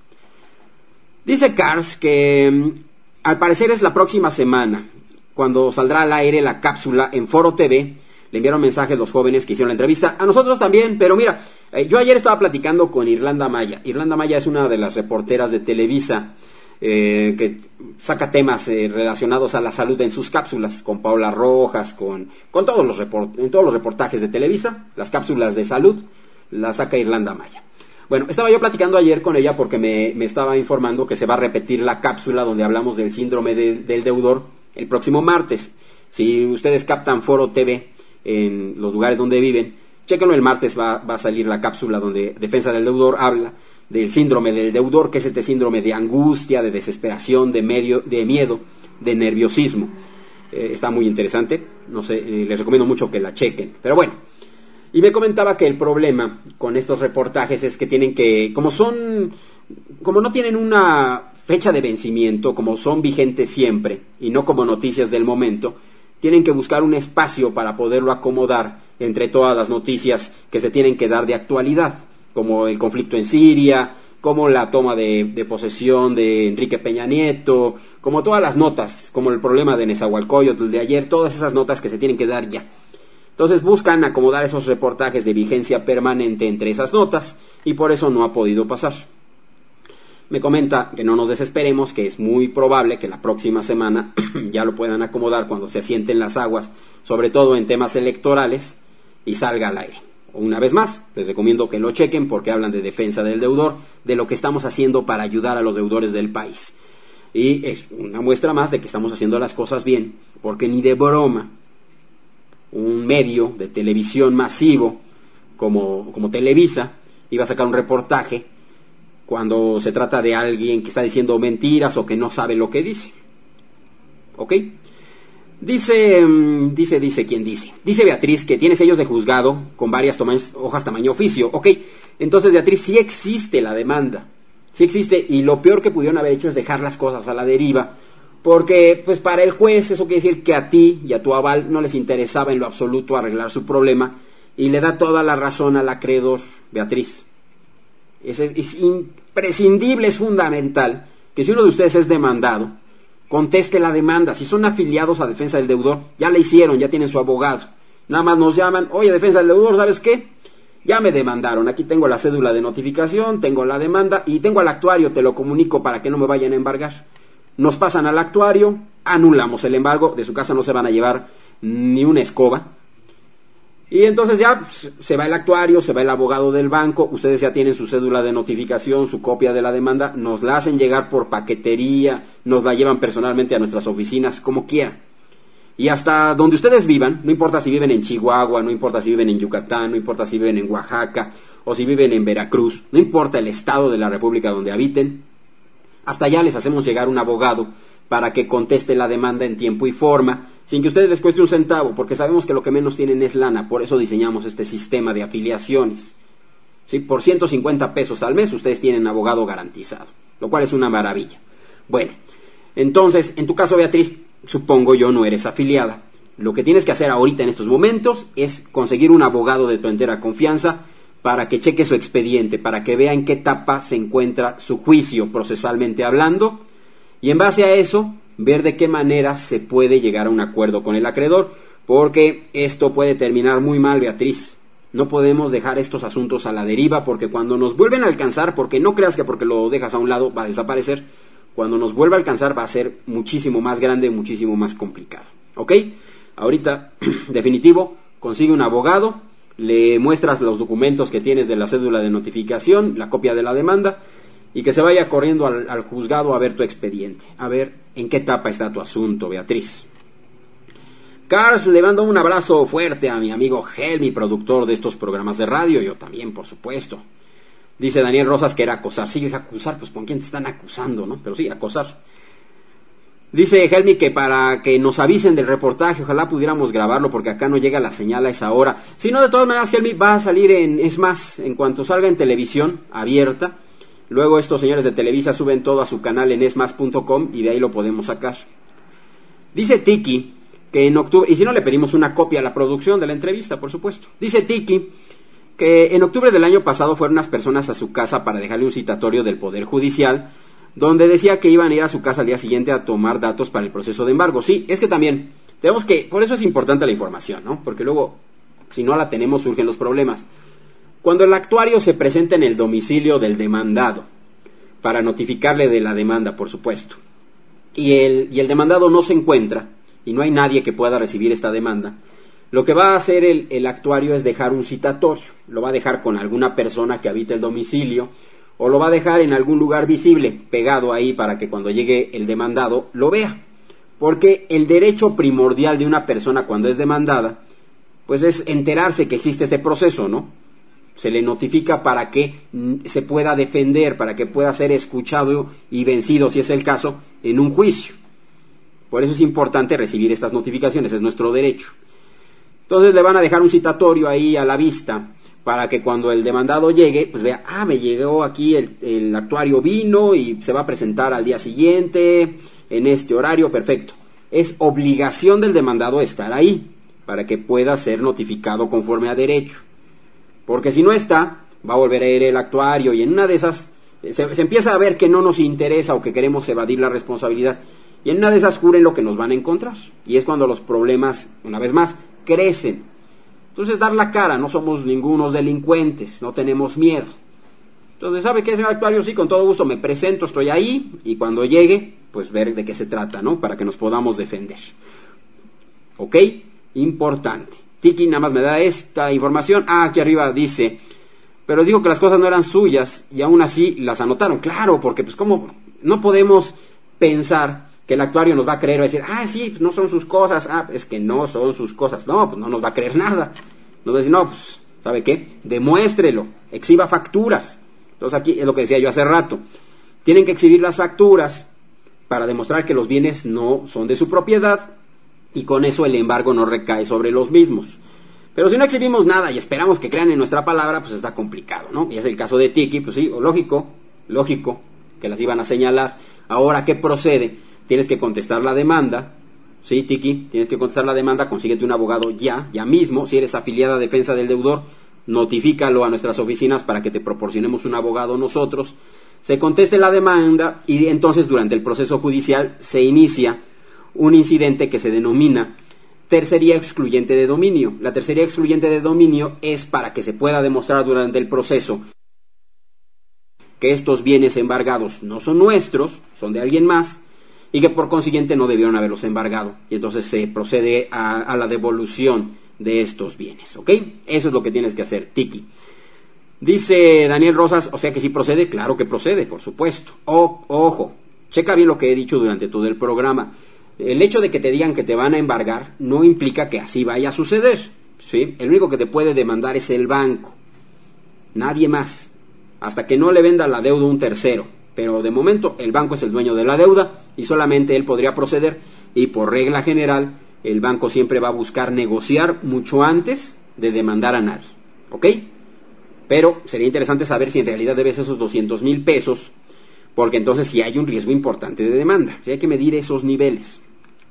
Dice Cars que al parecer es la próxima semana, cuando saldrá al aire la cápsula en Foro TV. Le enviaron mensajes los jóvenes que hicieron la entrevista, a nosotros también, pero mira, yo ayer estaba platicando con Irlanda Maya. Irlanda Maya es una de las reporteras de Televisa que saca temas relacionados a la salud en sus cápsulas, con Paola Rojas, con todos los reportajes de Televisa, las cápsulas de salud, las saca Irlanda Maya. Bueno, estaba yo platicando ayer con ella porque me estaba informando que se va a repetir la cápsula donde hablamos del síndrome del deudor el próximo martes. Si ustedes captan Foro TV en los lugares donde viven, chéquenlo, el martes va a salir la cápsula donde Defensa del Deudor habla del síndrome del deudor, que es este síndrome de angustia, de desesperación, de miedo, de nerviosismo. Está muy interesante, no sé, les recomiendo mucho que la chequen, pero bueno. Y me comentaba que el problema con estos reportajes es que tienen que, como no tienen una fecha de vencimiento, como son vigentes siempre y no como noticias del momento, tienen que buscar un espacio para poderlo acomodar entre todas las noticias que se tienen que dar de actualidad, como el conflicto en Siria, como la toma de posesión de Enrique Peña Nieto, como todas las notas, como el problema de Nezahualcóyotl de ayer, todas esas notas que se tienen que dar ya. Entonces buscan acomodar esos reportajes de vigencia permanente entre esas notas y por eso no ha podido pasar. Me comenta que no nos desesperemos, que es muy probable que la próxima semana ya lo puedan acomodar cuando se asienten las aguas, sobre todo en temas electorales, y salga al aire. Una vez más, les recomiendo que lo chequen porque hablan de defensa del deudor, de lo que estamos haciendo para ayudar a los deudores del país. Y es una muestra más de que estamos haciendo las cosas bien, porque ni de broma un medio de televisión masivo como Televisa iba a sacar un reportaje cuando se trata de alguien que está diciendo mentiras o que no sabe lo que dice. ¿Ok? Dice Beatriz que tiene sellos de juzgado con varias hojas tamaño oficio. Ok, entonces Beatriz, sí existe la demanda. Sí existe, y lo peor que pudieron haber hecho es dejar las cosas a la deriva, porque pues para el juez eso quiere decir que a ti y a tu aval no les interesaba en lo absoluto arreglar su problema, y le da toda la razón al acreedor, Beatriz. Es imprescindible, es fundamental que si uno de ustedes es demandado, conteste la demanda. Si son afiliados a Defensa del Deudor, ya la hicieron, ya tienen su abogado. Nada más nos llaman, oye, Defensa del Deudor, ¿sabes qué? Ya me demandaron, aquí tengo la cédula de notificación, tengo la demanda y tengo al actuario, te lo comunico para que no me vayan a embargar. Nos pasan al actuario, anulamos el embargo, de su casa no se van a llevar ni una escoba. Y entonces ya se va el actuario, se va el abogado del banco, ustedes ya tienen su cédula de notificación, su copia de la demanda, nos la hacen llegar por paquetería, nos la llevan personalmente a nuestras oficinas, como quieran. Y hasta donde ustedes vivan, no importa si viven en Chihuahua, no importa si viven en Yucatán, no importa si viven en Oaxaca o si viven en Veracruz, no importa el estado de la república donde habiten, hasta allá les hacemos llegar un abogado para que conteste la demanda en tiempo y forma, sin que a ustedes les cueste un centavo, porque sabemos que lo que menos tienen es lana, por eso diseñamos este sistema de afiliaciones. ¿sí? Por 150 pesos al mes ustedes tienen abogado garantizado, lo cual es una maravilla. Bueno, entonces, en tu caso, Beatriz, supongo yo no eres afiliada. Lo que tienes que hacer ahorita en estos momentos es conseguir un abogado de tu entera confianza para que cheque su expediente, para que vea en qué etapa se encuentra su juicio procesalmente hablando, y en base a eso, ver de qué manera se puede llegar a un acuerdo con el acreedor, porque esto puede terminar muy mal, Beatriz. No podemos dejar estos asuntos a la deriva, porque cuando nos vuelven a alcanzar, porque no creas que porque lo dejas a un lado va a desaparecer, cuando nos vuelva a alcanzar va a ser muchísimo más grande, muchísimo más complicado. ¿Ok? Ahorita, definitivo, consigue un abogado, le muestras los documentos que tienes de la cédula de notificación, la copia de la demanda, y que se vaya corriendo al juzgado a ver tu expediente, a ver en qué etapa está tu asunto, Beatriz. Carls, le mando un abrazo fuerte a mi amigo Helmi, productor de estos programas de radio, yo también, por supuesto. Dice Daniel Rosas que era acosar. Sí, acusar, pues ¿con quién te están acusando, no? Pero sí, acosar. Dice Helmi que para que nos avisen del reportaje, ojalá pudiéramos grabarlo porque acá no llega la señal a esa hora. Si no, de todas maneras, Helmi, va a salir es más, en cuanto salga en televisión abierta, luego estos señores de Televisa suben todo a su canal en esmas.com y de ahí lo podemos sacar. Dice Tiki que en octubre, y si no le pedimos una copia a la producción de la entrevista, por supuesto. Dice Tiki que en octubre del año pasado fueron unas personas a su casa para dejarle un citatorio del Poder Judicial, donde decía que iban a ir a su casa al día siguiente a tomar datos para el proceso de embargo. Sí, es que también, tenemos que, por eso es importante la información, ¿no? Porque luego, si no la tenemos, surgen los problemas. Cuando el actuario se presenta en el domicilio del demandado, para notificarle de la demanda, por supuesto, y el demandado no se encuentra, y no hay nadie que pueda recibir esta demanda, lo que va a hacer el actuario es dejar un citatorio. Lo va a dejar con alguna persona que habite el domicilio, o lo va a dejar en algún lugar visible, pegado ahí para que cuando llegue el demandado lo vea. Porque el derecho primordial de una persona cuando es demandada, pues es enterarse que existe este proceso, ¿no? Se le notifica para que se pueda defender, para que pueda ser escuchado y vencido, si es el caso, en un juicio. Por eso es importante recibir estas notificaciones, es nuestro derecho. Entonces le van a dejar un citatorio ahí a la vista, para que cuando el demandado llegue, pues vea, me llegó aquí, el actuario vino y se va a presentar al día siguiente, en este horario, perfecto. Es obligación del demandado estar ahí, para que pueda ser notificado conforme a derecho. Porque si no está, va a volver a ir el actuario y en una de esas, se empieza a ver que no nos interesa o que queremos evadir la responsabilidad. Y en una de esas juren lo que nos van a encontrar. Y es cuando los problemas, una vez más, crecen. Entonces dar la cara, no somos ningunos delincuentes, no tenemos miedo. Entonces, ¿sabe qué, señor actuario? Sí, con todo gusto me presento, estoy ahí, y cuando llegue, pues ver de qué se trata, ¿no? Para que nos podamos defender. ¿Ok? Importante. Tiki nada más me da esta información. Aquí arriba dice, pero dijo que las cosas no eran suyas, y aún así las anotaron. Claro, porque pues cómo no podemos pensar que el actuario nos va a creer, va a decir, sí, pues no son sus cosas, es que no son sus cosas. No, pues no nos va a creer nada. Nos va a decir, no, pues, ¿sabe qué? Demuéstrelo, exhiba facturas. Entonces aquí es lo que decía yo hace rato. Tienen que exhibir las facturas para demostrar que los bienes no son de su propiedad y con eso el embargo no recae sobre los mismos. Pero si no exhibimos nada y esperamos que crean en nuestra palabra, pues está complicado, ¿no? Y es el caso de Tiki, pues sí, lógico que las iban a señalar. Ahora, ¿qué procede? Tienes que contestar la demanda, ¿sí, Tiki? Tienes que contestar la demanda, consíguete un abogado ya mismo. Si eres afiliada a Defensa del Deudor, notifícalo a nuestras oficinas para que te proporcionemos un abogado nosotros. Se conteste la demanda y entonces durante el proceso judicial se inicia un incidente que se denomina tercería excluyente de dominio. La tercería excluyente de dominio es para que se pueda demostrar durante el proceso que estos bienes embargados no son nuestros, son de alguien más, y que por consiguiente no debieron haberlos embargado. Y entonces se procede a la devolución de estos bienes, ¿ok? Eso es lo que tienes que hacer, Tiki. Dice Daniel Rosas, o sea que sí procede, claro que procede, por supuesto. Ojo, checa bien lo que he dicho durante todo el programa. El hecho de que te digan que te van a embargar no implica que así vaya a suceder, ¿sí? El único que te puede demandar es el banco, nadie más, hasta que no le venda la deuda a un tercero. Pero de momento el banco es el dueño de la deuda y solamente él podría proceder, y por regla general el banco siempre va a buscar negociar mucho antes de demandar a nadie, ¿ok? Pero sería interesante saber si en realidad debes esos 200,000 pesos, porque entonces sí hay un riesgo importante de demanda. Sí hay que medir esos niveles.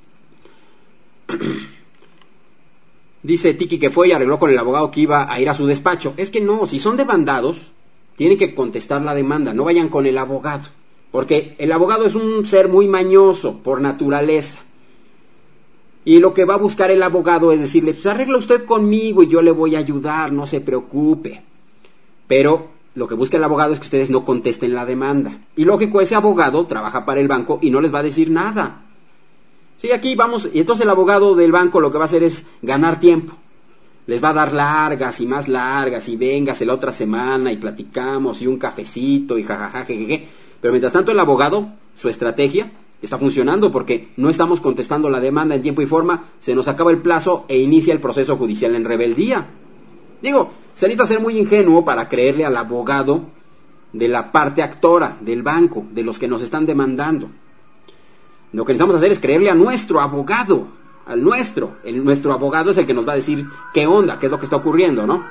Dice Tiki que fue y arregló con el abogado que iba a ir a su despacho. Es que no, si son demandados, tienen que contestar la demanda, no vayan con el abogado. Porque el abogado es un ser muy mañoso por naturaleza. Y lo que va a buscar el abogado es decirle, pues arregla usted conmigo y yo le voy a ayudar, no se preocupe. Pero lo que busca el abogado es que ustedes no contesten la demanda. Y lógico, ese abogado trabaja para el banco y no les va a decir nada. Sí, aquí vamos, y entonces el abogado del banco lo que va a hacer es ganar tiempo. Les va a dar largas y más largas y véngase la otra semana y platicamos y un cafecito y jajaja, jejeje. Pero mientras tanto el abogado, su estrategia está funcionando porque no estamos contestando la demanda en tiempo y forma, se nos acaba el plazo e inicia el proceso judicial en rebeldía. Digo, se necesita ser muy ingenuo para creerle al abogado de la parte actora del banco, de los que nos están demandando. Lo que necesitamos hacer es creerle a nuestro abogado, al nuestro. Nuestro abogado es el que nos va a decir qué onda, qué es lo que está ocurriendo, ¿no?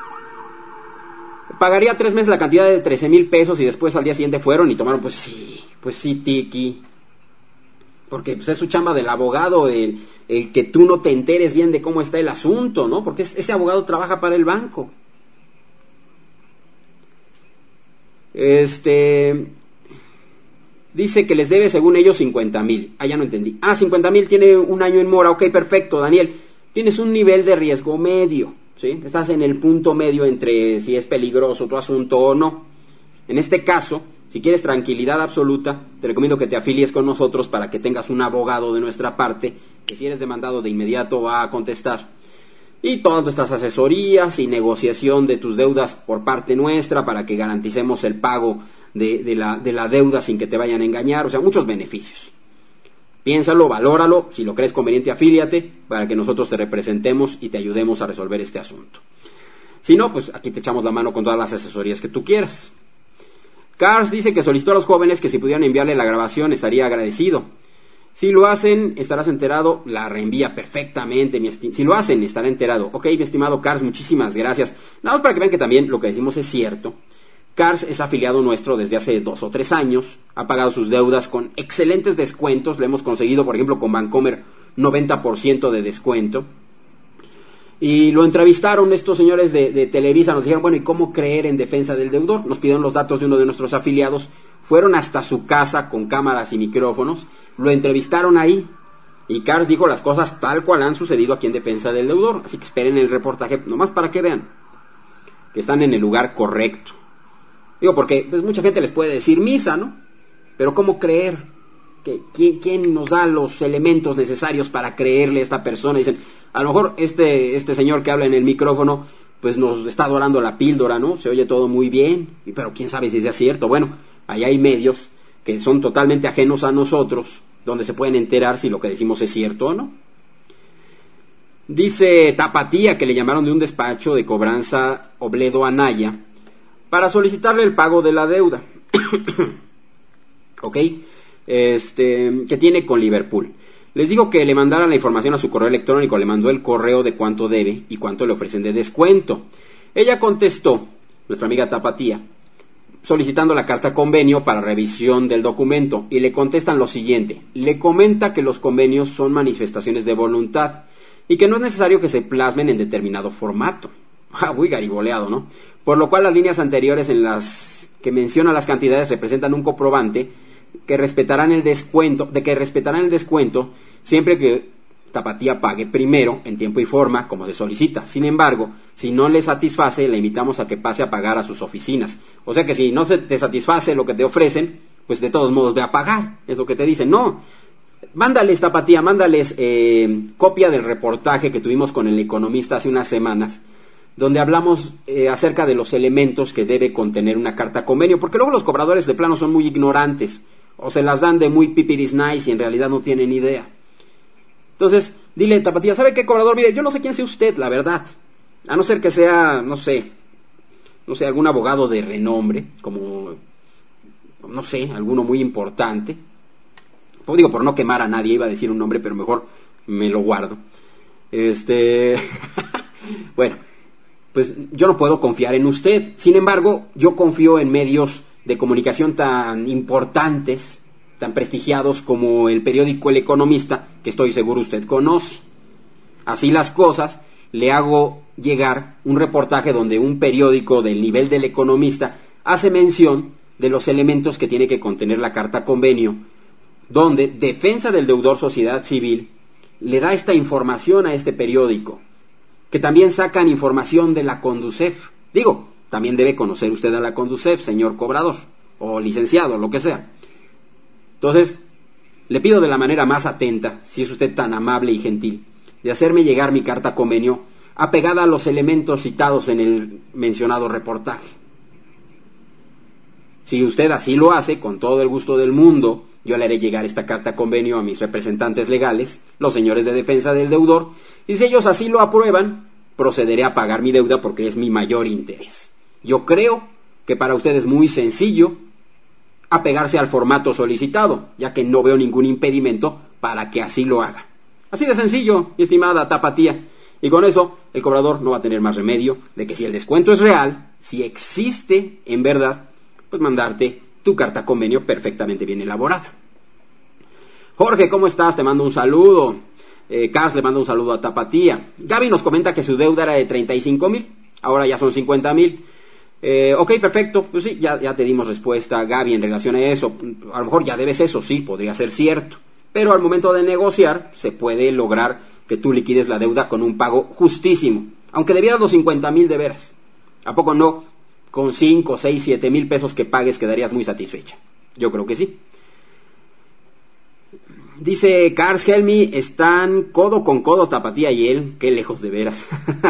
Pagaría 3 meses la cantidad de 13,000 pesos y después al día siguiente fueron y tomaron, pues sí, Tiki. Porque pues, es su chamba del abogado, el que tú no te enteres bien de cómo está el asunto, ¿no? Porque ese abogado trabaja para el banco. Dice que les debe, según ellos, 50,000. Ya no entendí. 50,000 tiene un año en mora. Ok, perfecto, Daniel. Tienes un nivel de riesgo medio, ¿sí? Estás en el punto medio entre si es peligroso tu asunto o no. En este caso, si quieres tranquilidad absoluta, te recomiendo que te afilies con nosotros para que tengas un abogado de nuestra parte, que si eres demandado de inmediato va a contestar. Y todas nuestras asesorías y negociación de tus deudas por parte nuestra para que garanticemos el pago de la deuda sin que te vayan a engañar. O sea, muchos beneficios. Piénsalo, valóralo, si lo crees conveniente afíliate para que nosotros te representemos y te ayudemos a resolver este asunto. Si no, pues aquí te echamos la mano con todas las asesorías que tú quieras. Cars dice que solicitó a los jóvenes que si pudieran enviarle la grabación estaría agradecido. Si lo hacen, estarás enterado, la reenvía perfectamente, si lo hacen, estará enterado. Ok, mi estimado Cars, muchísimas gracias. Nada más para que vean que también lo que decimos es cierto. Cars es afiliado nuestro desde hace 2 o 3 años, ha pagado sus deudas con excelentes descuentos, le hemos conseguido, por ejemplo, con Bancomer 90% de descuento. Y lo entrevistaron estos señores de Televisa, nos dijeron, bueno, ¿y cómo creer en defensa del deudor? Nos pidieron los datos de uno de nuestros afiliados, fueron hasta su casa con cámaras y micrófonos, lo entrevistaron ahí, y Cars dijo las cosas tal cual han sucedido aquí en defensa del deudor, así que esperen el reportaje, nomás para que vean que están en el lugar correcto. Digo, porque pues, mucha gente les puede decir misa, ¿no? Pero ¿cómo creer? ¿Quién nos da los elementos necesarios para creerle a esta persona? Dicen, a lo mejor este señor que habla en el micrófono, pues nos está dorando la píldora, ¿no? Se oye todo muy bien, pero quién sabe si sea cierto. Bueno, ahí hay medios que son totalmente ajenos a nosotros, donde se pueden enterar si lo que decimos es cierto o no. Dice Tapatía que le llamaron de un despacho de cobranza Obledo Anaya para solicitarle el pago de la deuda. ¿Ok? Que tiene con Liverpool. Les digo que le mandaran la información a su correo electrónico, le mandó el correo de cuánto debe y cuánto le ofrecen de descuento. Ella contestó, nuestra amiga Tapatía, solicitando la carta convenio para revisión del documento, y le contestan lo siguiente, le comenta que los convenios son manifestaciones de voluntad y que no es necesario que se plasmen en determinado formato. Muy gariboleado, ¿no? Por lo cual las líneas anteriores en las que menciona las cantidades representan un comprobante que respetarán el descuento, siempre que Tapatía pague primero, en tiempo y forma, como se solicita. Sin embargo, si no le satisface, le invitamos a que pase a pagar a sus oficinas. O sea que si no se te satisface lo que te ofrecen, pues de todos modos ve a pagar, es lo que te dicen. No, mándales, Tapatía, mándales copia del reportaje que tuvimos con el Economista hace unas semanas, donde hablamos acerca de los elementos que debe contener una carta convenio, porque luego los cobradores de plano son muy ignorantes, o se las dan de muy pipiris nice y en realidad no tienen idea. Entonces, dile, Tapatía, ¿sabe qué, cobrador? Mire, yo no sé quién sea usted, la verdad, a no ser que sea, no sé, algún abogado de renombre, como, no sé, alguno muy importante. Pues digo, por no quemar a nadie, iba a decir un nombre, pero mejor me lo guardo. Bueno, pues yo no puedo confiar en usted. Sin embargo, yo confío en medios de comunicación tan importantes, tan prestigiados como el periódico El Economista, que estoy seguro usted conoce. Así las cosas, le hago llegar un reportaje donde un periódico del nivel del Economista hace mención de los elementos que tiene que contener la carta convenio, donde Defensa del Deudor Sociedad Civil le da esta información a este periódico, que también sacan información de la Conducef. Digo, también debe conocer usted a la Conducef, señor cobrador, o licenciado, lo que sea. Entonces, le pido de la manera más atenta, si es usted tan amable y gentil, de hacerme llegar mi carta convenio apegada a los elementos citados en el mencionado reportaje. Si usted así lo hace, con todo el gusto del mundo, yo le haré llegar esta carta convenio a mis representantes legales, los señores de defensa del deudor, y si ellos así lo aprueban, procederé a pagar mi deuda porque es mi mayor interés. Yo creo que para usted es muy sencillo apegarse al formato solicitado, ya que no veo ningún impedimento para que así lo haga. Así de sencillo, mi estimada Tapatía. Y con eso, el cobrador no va a tener más remedio de que si el descuento es real, si existe en verdad, pues mandarte tu carta convenio perfectamente bien elaborada. Jorge, ¿cómo estás? Te mando un saludo. Cas le manda un saludo a Tapatía. Gaby nos comenta que su deuda era de 35,000, ahora ya son 50,000. Ok, perfecto. Pues sí, ya te dimos respuesta, Gaby, en relación a eso. A lo mejor ya debes eso, sí, podría ser cierto. Pero al momento de negociar, se puede lograr que tú liquides la deuda con un pago justísimo. Aunque debieras los 50,000 de veras. ¿A poco no? Con 5, 6, 7 mil pesos que pagues quedarías muy satisfecha. Yo creo que sí. Dice Cars Helmi, están codo con codo Tapatía y él. Qué lejos de veras.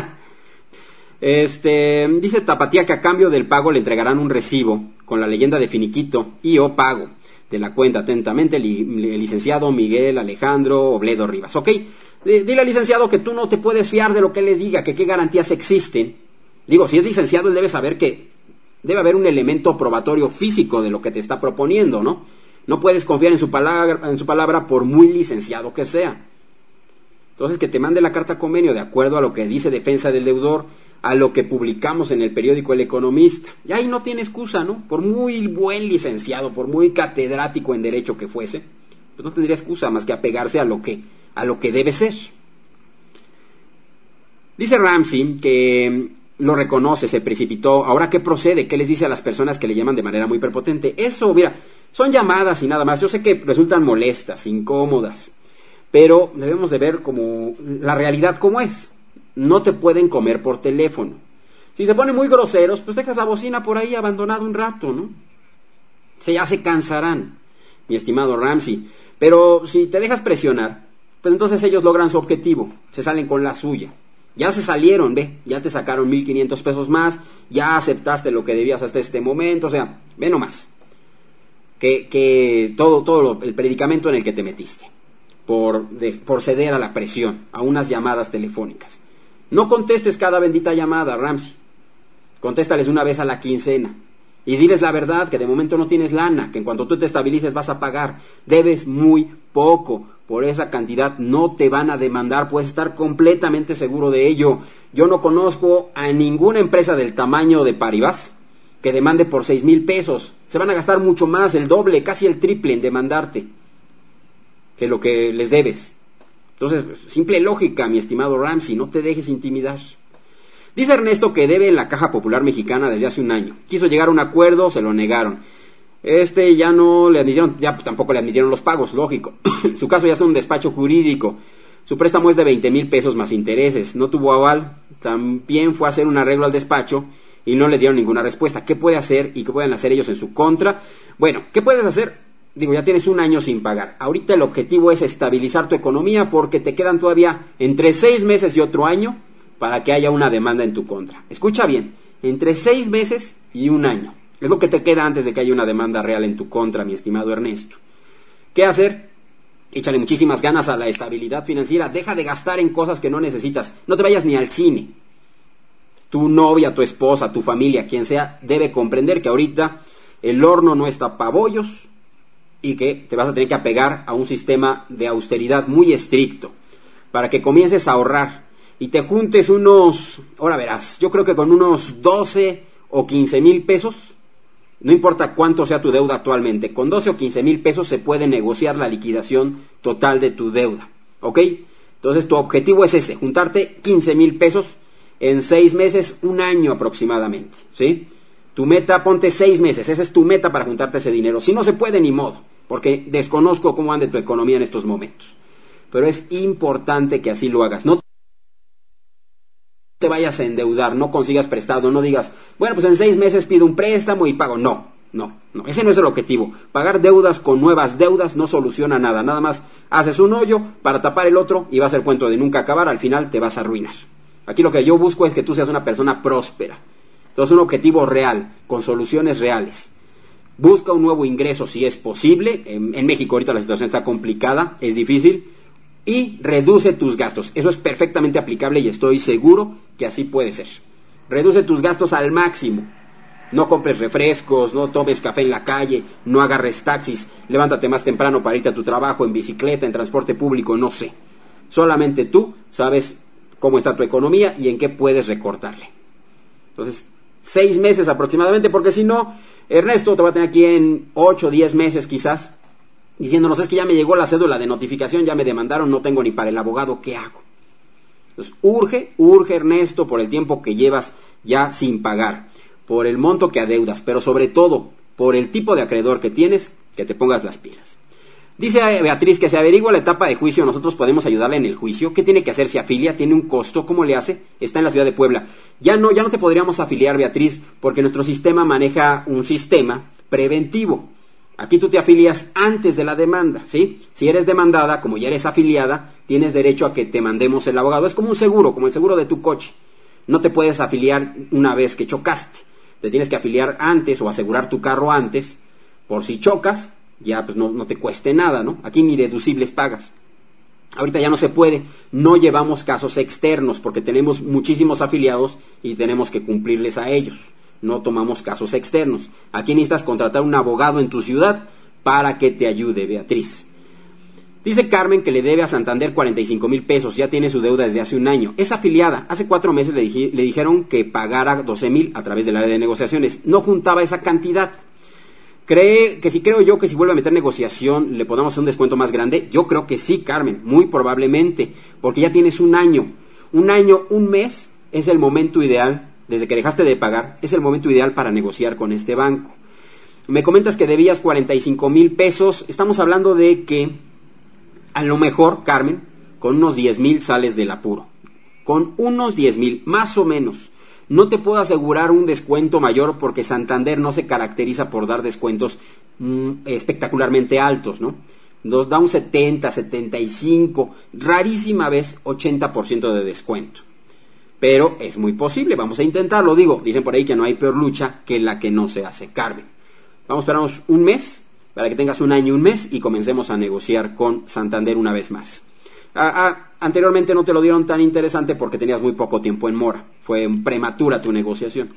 Dice Tapatía que a cambio del pago le entregarán un recibo con la leyenda de finiquito y o pago de la cuenta. Atentamente, el licenciado Miguel Alejandro Obledo Rivas. Ok, dile al licenciado que tú no te puedes fiar de lo que le diga, que qué garantías existen. Digo, si es licenciado, él debe saber que debe haber un elemento probatorio físico de lo que te está proponiendo, ¿no? No puedes confiar en su palabra por muy licenciado que sea. Entonces, que te mande la carta convenio de acuerdo a lo que dice Defensa del Deudor, a lo que publicamos en el periódico El Economista. Y ahí no tiene excusa, ¿no? Por muy buen licenciado, por muy catedrático en derecho que fuese, pues no tendría excusa más que apegarse a lo que debe ser. Dice Ramsey que lo reconoce, se precipitó. Ahora, ¿qué procede? ¿Qué les dice a las personas que le llaman de manera muy prepotente? Eso, mira, son llamadas y nada más. Yo sé que resultan molestas, incómodas, pero debemos de ver como la realidad como es. No te pueden comer por teléfono. Si se ponen muy groseros, pues dejas la bocina por ahí abandonada un rato, ¿no? Ya se cansarán, mi estimado Ramsey. Pero si te dejas presionar, pues entonces ellos logran su objetivo, se salen con la suya. Ya se salieron, ya te sacaron 1,500 pesos más, ya aceptaste lo que debías hasta este momento, o sea, ve nomás. Que todo el predicamento en el que te metiste, por ceder a la presión, a unas llamadas telefónicas. No contestes cada bendita llamada, Ramsey. Contéstales una vez a la quincena. Y diles la verdad, que de momento no tienes lana, que en cuanto tú te estabilices vas a pagar. Debes muy poco. Por esa cantidad no te van a demandar, puedes estar completamente seguro de ello. Yo no conozco a ninguna empresa del tamaño de Paribas que demande por 6,000 pesos. Se van a gastar mucho más, el doble, casi el triple en demandarte que lo que les debes. Entonces, simple lógica, mi estimado Ramsey, no te dejes intimidar. Dice Ernesto que debe en la Caja Popular Mexicana desde hace un año. Quiso llegar a un acuerdo, se lo negaron. Ya no le admitieron, ya tampoco le admitieron los pagos, lógico. Su caso ya está en un despacho jurídico. Su préstamo es de 20,000 pesos más intereses. No tuvo aval. También fue a hacer un arreglo al despacho y no le dieron ninguna respuesta. ¿Qué puede hacer y qué pueden hacer ellos en su contra? Bueno, ¿qué puedes hacer? Digo, ya tienes un año sin pagar. Ahorita el objetivo es estabilizar tu economía porque te quedan todavía entre 6 meses y otro año para que haya una demanda en tu contra. Escucha bien, entre 6 meses y un año. Es lo que te queda antes de que haya una demanda real en tu contra, mi estimado Ernesto. ¿Qué hacer? Échale muchísimas ganas a la estabilidad financiera. Deja de gastar en cosas que no necesitas. No te vayas ni al cine. Tu novia, tu esposa, tu familia, quien sea, debe comprender que ahorita el horno no está pa' bollos y que te vas a tener que apegar a un sistema de austeridad muy estricto para que comiences a ahorrar. y te juntes unos, ahora verás, yo creo que con unos 12 o 15 mil pesos, no importa cuánto sea tu deuda actualmente, con 12 o 15 mil pesos se puede negociar la liquidación total de tu deuda, ¿ok? Entonces tu objetivo es ese, juntarte 15 mil pesos en 6 meses, un año aproximadamente, ¿sí? Tu meta, ponte 6 meses, esa es tu meta para juntarte ese dinero. Si no se puede, ni modo, porque desconozco cómo ande tu economía en estos momentos. Pero es importante que así lo hagas. No te vayas a endeudar, no consigas prestado, no digas, bueno, pues en 6 meses pido un préstamo y pago. No, ese no es el objetivo. Pagar deudas con nuevas deudas no soluciona nada. Nada más haces un hoyo para tapar el otro y va a ser cuento de nunca acabar. Al final te vas a arruinar. Aquí lo que yo busco es que tú seas una persona próspera. Entonces, un objetivo real, con soluciones reales. Busca un nuevo ingreso si es posible. En México ahorita la situación está complicada, es difícil. Y reduce tus gastos. Eso es perfectamente aplicable y estoy seguro que así puede ser. Reduce tus gastos al máximo. No compres refrescos, no tomes café en la calle, no agarres taxis, levántate más temprano para irte a tu trabajo en bicicleta, en transporte público, no sé. Solamente tú sabes cómo está tu economía y en qué puedes recortarle. Entonces, 6 meses aproximadamente, porque si no, Ernesto te va a tener aquí en 8 o 10 meses quizás, diciéndonos, es que ya me llegó la cédula de notificación, ya me demandaron, no tengo ni para el abogado, ¿qué hago? Entonces, urge Ernesto, por el tiempo que llevas ya sin pagar, por el monto que adeudas, pero sobre todo, por el tipo de acreedor que tienes, que te pongas las pilas. Dice Beatriz que se averigua la etapa de juicio, nosotros podemos ayudarle en el juicio. ¿Qué tiene que hacer? ¿Se afilia? ¿Tiene un costo? ¿Cómo le hace? Está en la ciudad de Puebla. Ya no te podríamos afiliar, Beatriz, porque nuestro sistema maneja un sistema preventivo. Aquí tú te afilias antes de la demanda, ¿sí? Si eres demandada, como ya eres afiliada, tienes derecho a que te mandemos el abogado. Es como un seguro, como el seguro de tu coche. No te puedes afiliar una vez que chocaste. Te tienes que afiliar antes o asegurar tu carro antes, por si chocas. Ya pues no te cueste nada, ¿no? Aquí ni deducibles pagas. Ahorita ya no se puede, no llevamos casos externos porque tenemos muchísimos afiliados y tenemos que cumplirles a ellos. No tomamos casos externos. Aquí necesitas contratar un abogado en tu ciudad para que te ayude, Beatriz. Dice Carmen que le debe a Santander 45 mil pesos, ya tiene su deuda desde hace un año. Es afiliada, hace 4 meses le dijeron que pagara 12 mil a través del área de negociaciones. No juntaba esa cantidad. Creo yo que si vuelve a meter negociación le podamos hacer un descuento más grande. Yo creo que sí, Carmen, muy probablemente, porque ya tienes un año. Un mes es el momento ideal, desde que dejaste de pagar, es el momento ideal para negociar con este banco. Me comentas que debías 45 mil pesos, estamos hablando de que a lo mejor, Carmen, con unos 10 mil sales del apuro. Con unos 10 mil, más o menos. No te puedo asegurar un descuento mayor porque Santander no se caracteriza por dar descuentos espectacularmente altos, ¿no? Nos da un 70, 75, rarísima vez 80% de descuento. Pero es muy posible, vamos a intentarlo. Dicen por ahí que no hay peor lucha que la que no se hace, Carmen. Vamos a esperarnos un mes, para que tengas un año y un mes y comencemos a negociar con Santander una vez más. Anteriormente no te lo dieron tan interesante porque tenías muy poco tiempo en mora. Fue prematura tu negociación.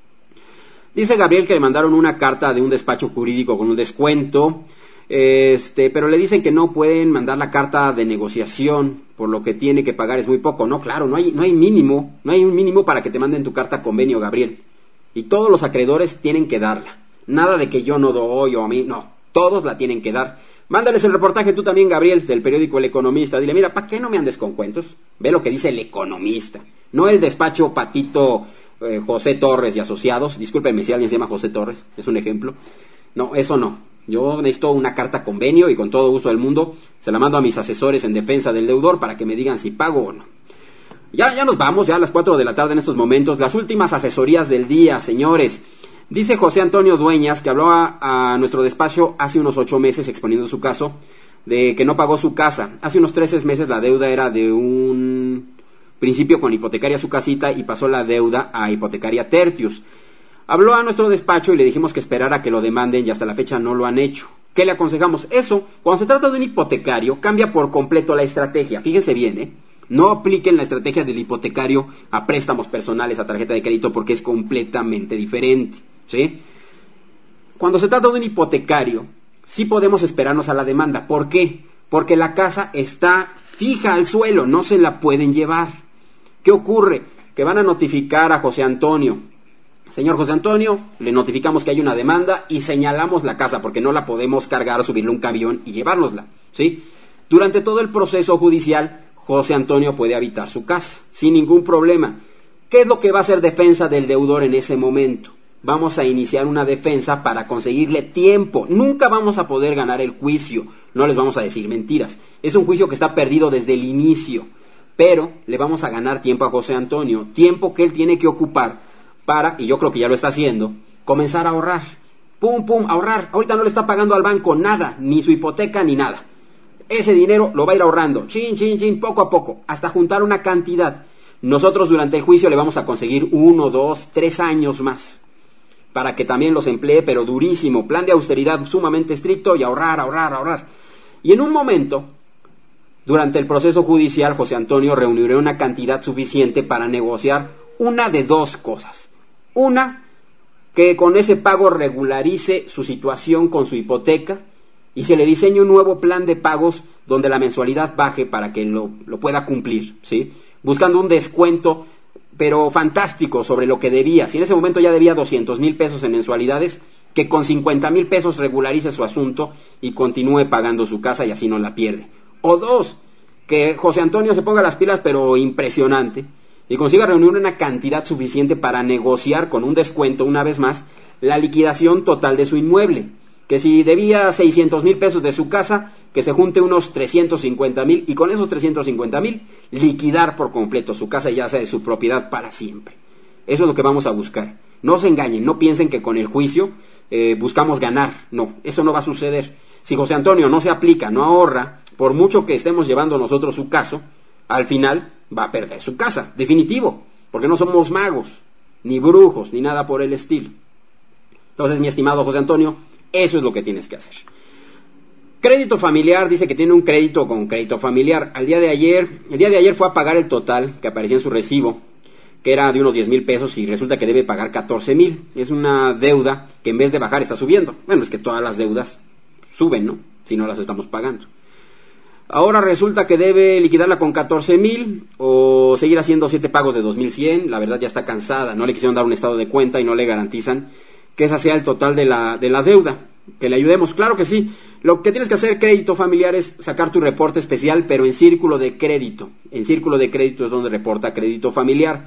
Dice Gabriel que le mandaron una carta de un despacho jurídico con un descuento, pero le dicen que no pueden mandar la carta de negociación, por lo que tiene que pagar es muy poco. No, claro, no hay mínimo, no hay un mínimo para que te manden tu carta convenio, Gabriel. Y todos los acreedores tienen que darla. Nada de que yo no doy o a mí, no. Todos la tienen que dar. Mándales el reportaje tú también, Gabriel, del periódico El Economista. Dile, mira, ¿para qué no me andes con cuentos? Ve lo que dice El Economista. No el despacho Patito José Torres y Asociados. Discúlpenme si alguien se llama José Torres, es un ejemplo. No, eso no. Yo necesito una carta convenio y con todo gusto del mundo se la mando a mis asesores en defensa del deudor para que me digan si pago o no. Ya nos vamos, ya a las 4 de la tarde en estos momentos. Las últimas asesorías del día, señores. Dice José Antonio Dueñas, que habló a nuestro despacho hace unos 8 meses exponiendo su caso, de que no pagó su casa. Hace unos 13 meses la deuda era de un principio con hipotecaria su casita y pasó la deuda a hipotecaria tertius. Habló a nuestro despacho y le dijimos que esperara que lo demanden y hasta la fecha no lo han hecho. ¿Qué le aconsejamos? Eso, cuando se trata de un hipotecario, cambia por completo la estrategia. Fíjense bien, No apliquen la estrategia del hipotecario a préstamos personales, a tarjeta de crédito, porque es completamente diferente. ¿Sí? Cuando se trata de un hipotecario, sí podemos esperarnos a la demanda. ¿Por qué? Porque la casa está fija al suelo, no se la pueden llevar. ¿Qué ocurre? Que van a notificar a José Antonio. Señor José Antonio, le notificamos que hay una demanda y señalamos la casa porque no la podemos cargar, subirle un camión y llevárnosla, ¿sí? Durante todo el proceso judicial, José Antonio puede habitar su casa sin ningún problema. ¿Qué es lo que va a hacer defensa del deudor en ese momento? Vamos a iniciar una defensa para conseguirle tiempo. Nunca vamos a poder ganar el juicio, no les vamos a decir mentiras. Es un juicio que está perdido desde el inicio, pero le vamos a ganar tiempo a José Antonio, tiempo que él tiene que ocupar para, y yo creo que ya lo está haciendo, comenzar a ahorrar. Pum, pum, ahorrar. Ahorita no le está pagando al banco nada, ni su hipoteca, ni nada. Ese dinero lo va a ir ahorrando, chin, chin, chin, poco a poco, hasta juntar una cantidad. Nosotros durante el juicio le vamos a conseguir 1, 2, 3 años más, para que también los emplee, pero durísimo. Plan de austeridad sumamente estricto y ahorrar, ahorrar, ahorrar. Y en un momento, durante el proceso judicial, José Antonio reunirá una cantidad suficiente para negociar una de dos cosas. Una, que con ese pago regularice su situación con su hipoteca y se le diseñe un nuevo plan de pagos donde la mensualidad baje para que lo pueda cumplir, ¿sí? Buscando un descuento, pero fantástico, sobre lo que debía. Si en ese momento ya debía 200,000 pesos en mensualidades, que con 50,000 pesos regularice su asunto y continúe pagando su casa y así no la pierde. O dos, que José Antonio se ponga las pilas, pero impresionante, y consiga reunir una cantidad suficiente para negociar con un descuento, una vez más, la liquidación total de su inmueble. Que si debía 600,000 pesos de su casa, que se junte unos 350,000 y con esos 350,000 liquidar por completo su casa y ya sea de su propiedad para siempre. Eso es lo que vamos a buscar. No se engañen, no piensen que con el juicio buscamos ganar. No, eso no va a suceder. Si José Antonio no se aplica, no ahorra, por mucho que estemos llevando nosotros su caso, al final va a perder su casa, definitivo, porque no somos magos, ni brujos, ni nada por el estilo. Entonces, mi estimado José Antonio, eso es lo que tienes que hacer. Crédito familiar, dice que tiene un crédito con crédito familiar. El día de ayer fue a pagar el total que aparecía en su recibo, que era de unos 10,000 pesos y resulta que debe pagar 14,000. Es una deuda que en vez de bajar está subiendo. Bueno, es que todas las deudas suben, ¿no? Si no las estamos pagando. Ahora resulta que debe liquidarla con 14,000 o seguir haciendo 7 pagos de 2,100. La verdad ya está cansada, no le quisieron dar un estado de cuenta y no le garantizan que esa sea el total de la deuda. Que le ayudemos, claro que sí. Lo que tienes que hacer, crédito familiar, es sacar tu reporte especial, pero en Círculo de Crédito. En Círculo de Crédito es donde reporta crédito familiar.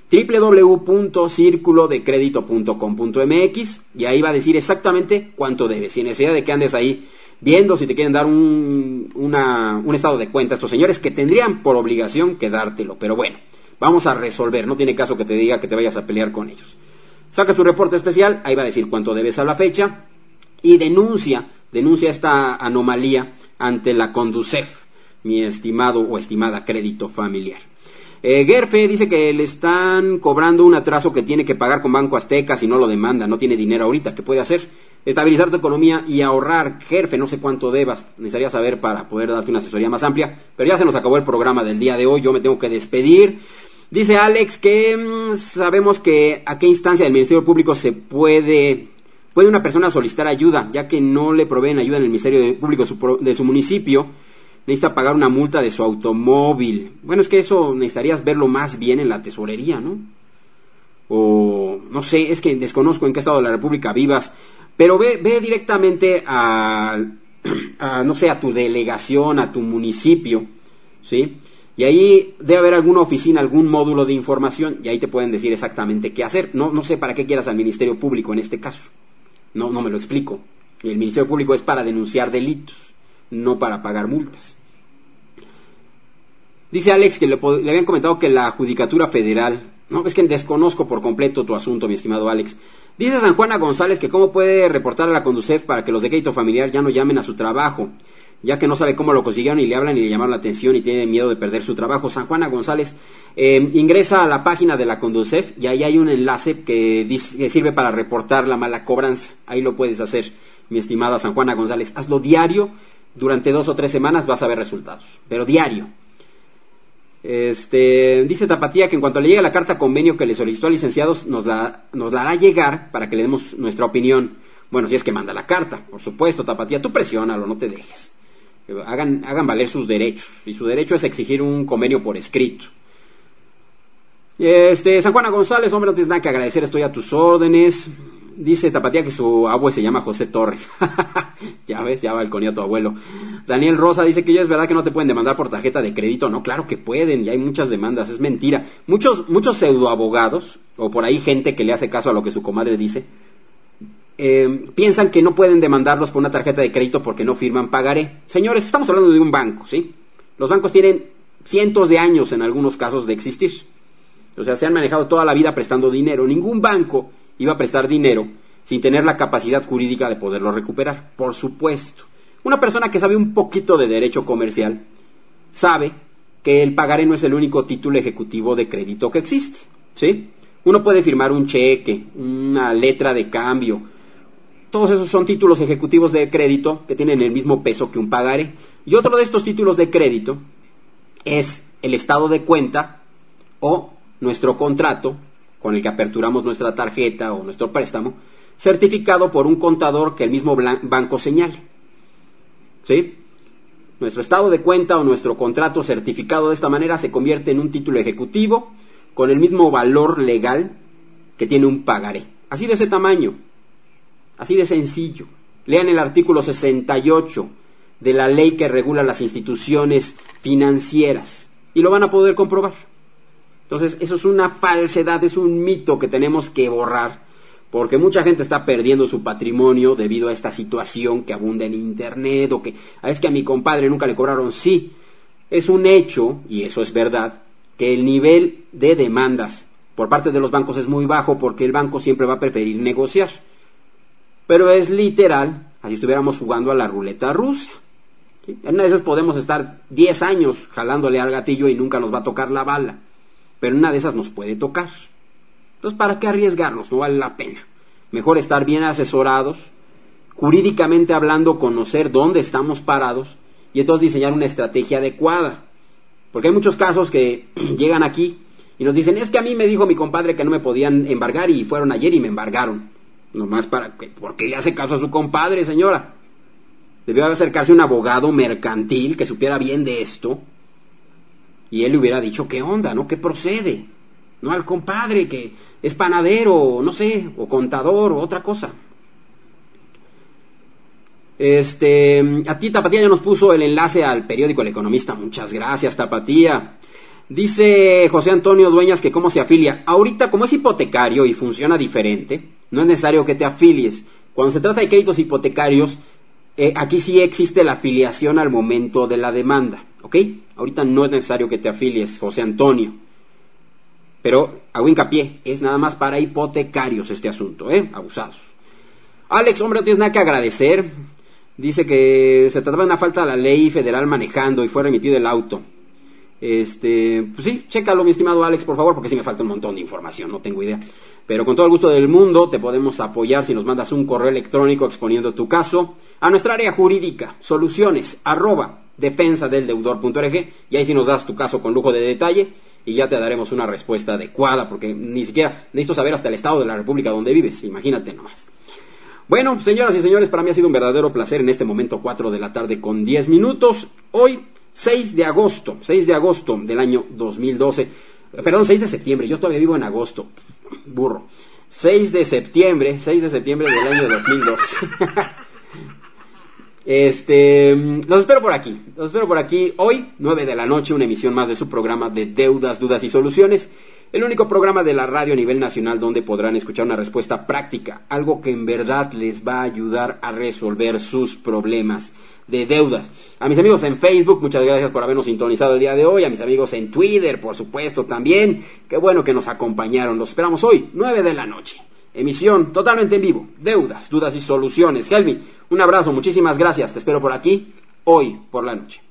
www.circulodecredito.com.mx y ahí va a decir exactamente cuánto debes, sin necesidad de que andes ahí viendo si te quieren dar un estado de cuenta estos señores que tendrían por obligación que dártelo. Pero bueno, vamos a resolver, no tiene caso que te diga que te vayas a pelear con ellos. Sacas tu reporte especial, ahí va a decir cuánto debes a la fecha y denuncia esta anomalía ante la Conducef, mi estimado o estimada crédito familiar. Gerfe dice que le están cobrando un atraso que tiene que pagar con Banco Azteca si no lo demanda, no tiene dinero ahorita. ¿Qué puede hacer? Estabilizar tu economía y ahorrar. Gerfe, no sé cuánto debas, necesitaría saber para poder darte una asesoría más amplia, pero ya se nos acabó el programa del día de hoy, yo me tengo que despedir. Dice Alex que sabemos que a qué instancia del Ministerio Público se puede una persona solicitar ayuda, ya que no le proveen ayuda en el Ministerio Público de su municipio. Necesita pagar una multa de su automóvil. Bueno, es que eso necesitarías verlo más bien en la tesorería, ¿no? O no sé, es que desconozco en qué estado de la República vivas, pero ve directamente no sé, a tu delegación, a tu municipio, ¿sí? Y ahí debe haber alguna oficina, algún módulo de información, y ahí te pueden decir exactamente qué hacer. No sé para qué quieras al Ministerio Público en este caso. No me lo explico. El Ministerio Público es para denunciar delitos, no para pagar multas. Dice Alex que le habían comentado que la Judicatura Federal... No, es que desconozco por completo tu asunto, mi estimado Alex. Dice San Juana González que cómo puede reportar a la Conducef para que los de crédito familiar ya no llamen a su trabajo, ya que no sabe cómo lo consiguieron y le hablan y le llamaron la atención y tiene miedo de perder su trabajo. San Juana González, ingresa a la página de la Conducef y ahí hay un enlace que sirve para reportar la mala cobranza. Ahí lo puedes hacer, mi estimada San Juana González. Hazlo diario, durante 2 o 3 semanas vas a ver resultados, pero diario. Dice Tapatía que en cuanto le llegue la carta convenio que le solicitó al licenciado, nos la hará llegar para que le demos nuestra opinión. Bueno, si es que manda la carta, por supuesto, Tapatía, tú presiónalo, no te dejes. Hagan valer sus derechos, y su derecho es exigir un convenio por escrito. San Juana González, hombre, no tienes nada que agradecer, estoy a tus órdenes. Dice Tapatía que su abue se llama José Torres. Ya ves, ya balconeó a tu abuelo. Daniel Rosa dice que ya es verdad que no te pueden demandar por tarjeta de crédito. No, claro que pueden, ya hay muchas demandas, es mentira. Muchos pseudoabogados, o por ahí gente que le hace caso a lo que su comadre dice, piensan que no pueden demandarlos por una tarjeta de crédito porque no firman pagaré. Señores, estamos hablando de un banco, ¿sí? Los bancos tienen cientos de años en algunos casos de existir. O sea, se han manejado toda la vida prestando dinero. Ningún banco iba a prestar dinero sin tener la capacidad jurídica de poderlo recuperar, por supuesto. Una persona que sabe un poquito de derecho comercial sabe que el pagaré no es el único título ejecutivo de crédito que existe, ¿sí? Uno puede firmar un cheque, una letra de cambio. Todos esos son títulos ejecutivos de crédito que tienen el mismo peso que un pagaré. Y otro de estos títulos de crédito es el estado de cuenta o nuestro contrato con el que aperturamos nuestra tarjeta o nuestro préstamo, certificado por un contador que el mismo banco señale. ¿Sí? Nuestro estado de cuenta o nuestro contrato certificado de esta manera se convierte en un título ejecutivo con el mismo valor legal que tiene un pagaré. Así de ese tamaño, así de sencillo. Lean el artículo 68 de la ley que regula las instituciones financieras y lo van a poder comprobar. Entonces, eso es una falsedad, es un mito que tenemos que borrar, porque mucha gente está perdiendo su patrimonio debido a esta situación que abunda en internet, o que, es que a mi compadre nunca le cobraron. Sí, es un hecho, y eso es verdad, que el nivel de demandas por parte de los bancos es muy bajo, porque el banco siempre va a preferir negociar. Pero es literal, así estuviéramos jugando a la ruleta rusa. ¿Sí? En una de esas podemos estar 10 años jalándole al gatillo y nunca nos va a tocar la bala. Pero una de esas nos puede tocar. Entonces, ¿para qué arriesgarnos? No vale la pena. Mejor estar bien asesorados, jurídicamente hablando, conocer dónde estamos parados y entonces diseñar una estrategia adecuada. Porque hay muchos casos que llegan aquí y nos dicen, es que a mí me dijo mi compadre que no me podían embargar y fueron ayer y me embargaron. Nomás ¿por qué le hace caso a su compadre, señora? Debió acercarse a un abogado mercantil que supiera bien de esto. Y él le hubiera dicho, ¿qué onda, no? ¿Qué procede? No al compadre que es panadero, no sé, o contador, o otra cosa. A ti, Tapatía, ya nos puso el enlace al periódico El Economista. Muchas gracias, Tapatía. Dice José Antonio Dueñas que cómo se afilia. Ahorita, como es hipotecario y funciona diferente, no es necesario que te afilies. Cuando se trata de créditos hipotecarios, aquí sí existe la afiliación al momento de la demanda, ¿ok? Ahorita no es necesario que te afilies, José Antonio. Pero hago hincapié, es nada más para hipotecarios este asunto, abusados. Alex, hombre, no tienes nada que agradecer. Dice que se trataba de una falta a la ley federal manejando y fue remitido el auto. Pues sí, chécalo, mi estimado Alex, por favor, porque sí me falta un montón de información, no tengo idea. Pero con todo el gusto del mundo te podemos apoyar si nos mandas un correo electrónico exponiendo tu caso a nuestra área jurídica, soluciones@defensadeldeudor.org, y ahí sí nos das tu caso con lujo de detalle y ya te daremos una respuesta adecuada, porque ni siquiera necesito saber hasta el estado de la república donde vives, imagínate nomás. Bueno, señoras y señores, para mí ha sido un verdadero placer en este momento 4 de la tarde con 10 minutos. Hoy, 6 de agosto del año 2012. Perdón, 6 de septiembre, yo todavía vivo en agosto. Burro. 6 de septiembre del año 2012. Los espero por aquí. Hoy, 9 de la noche, una emisión más de su programa de Deudas, Dudas y Soluciones. El único programa de la radio a nivel nacional donde podrán escuchar una respuesta práctica, algo que en verdad les va a ayudar a resolver sus problemas de deudas. A mis amigos en Facebook, muchas gracias por habernos sintonizado el día de hoy. A mis amigos en Twitter, por supuesto, también. Qué bueno que nos acompañaron. Los esperamos hoy, 9 de la noche. Emisión totalmente en vivo. Deudas, Dudas y Soluciones. Helmi, un abrazo, muchísimas gracias. Te espero por aquí, hoy por la noche.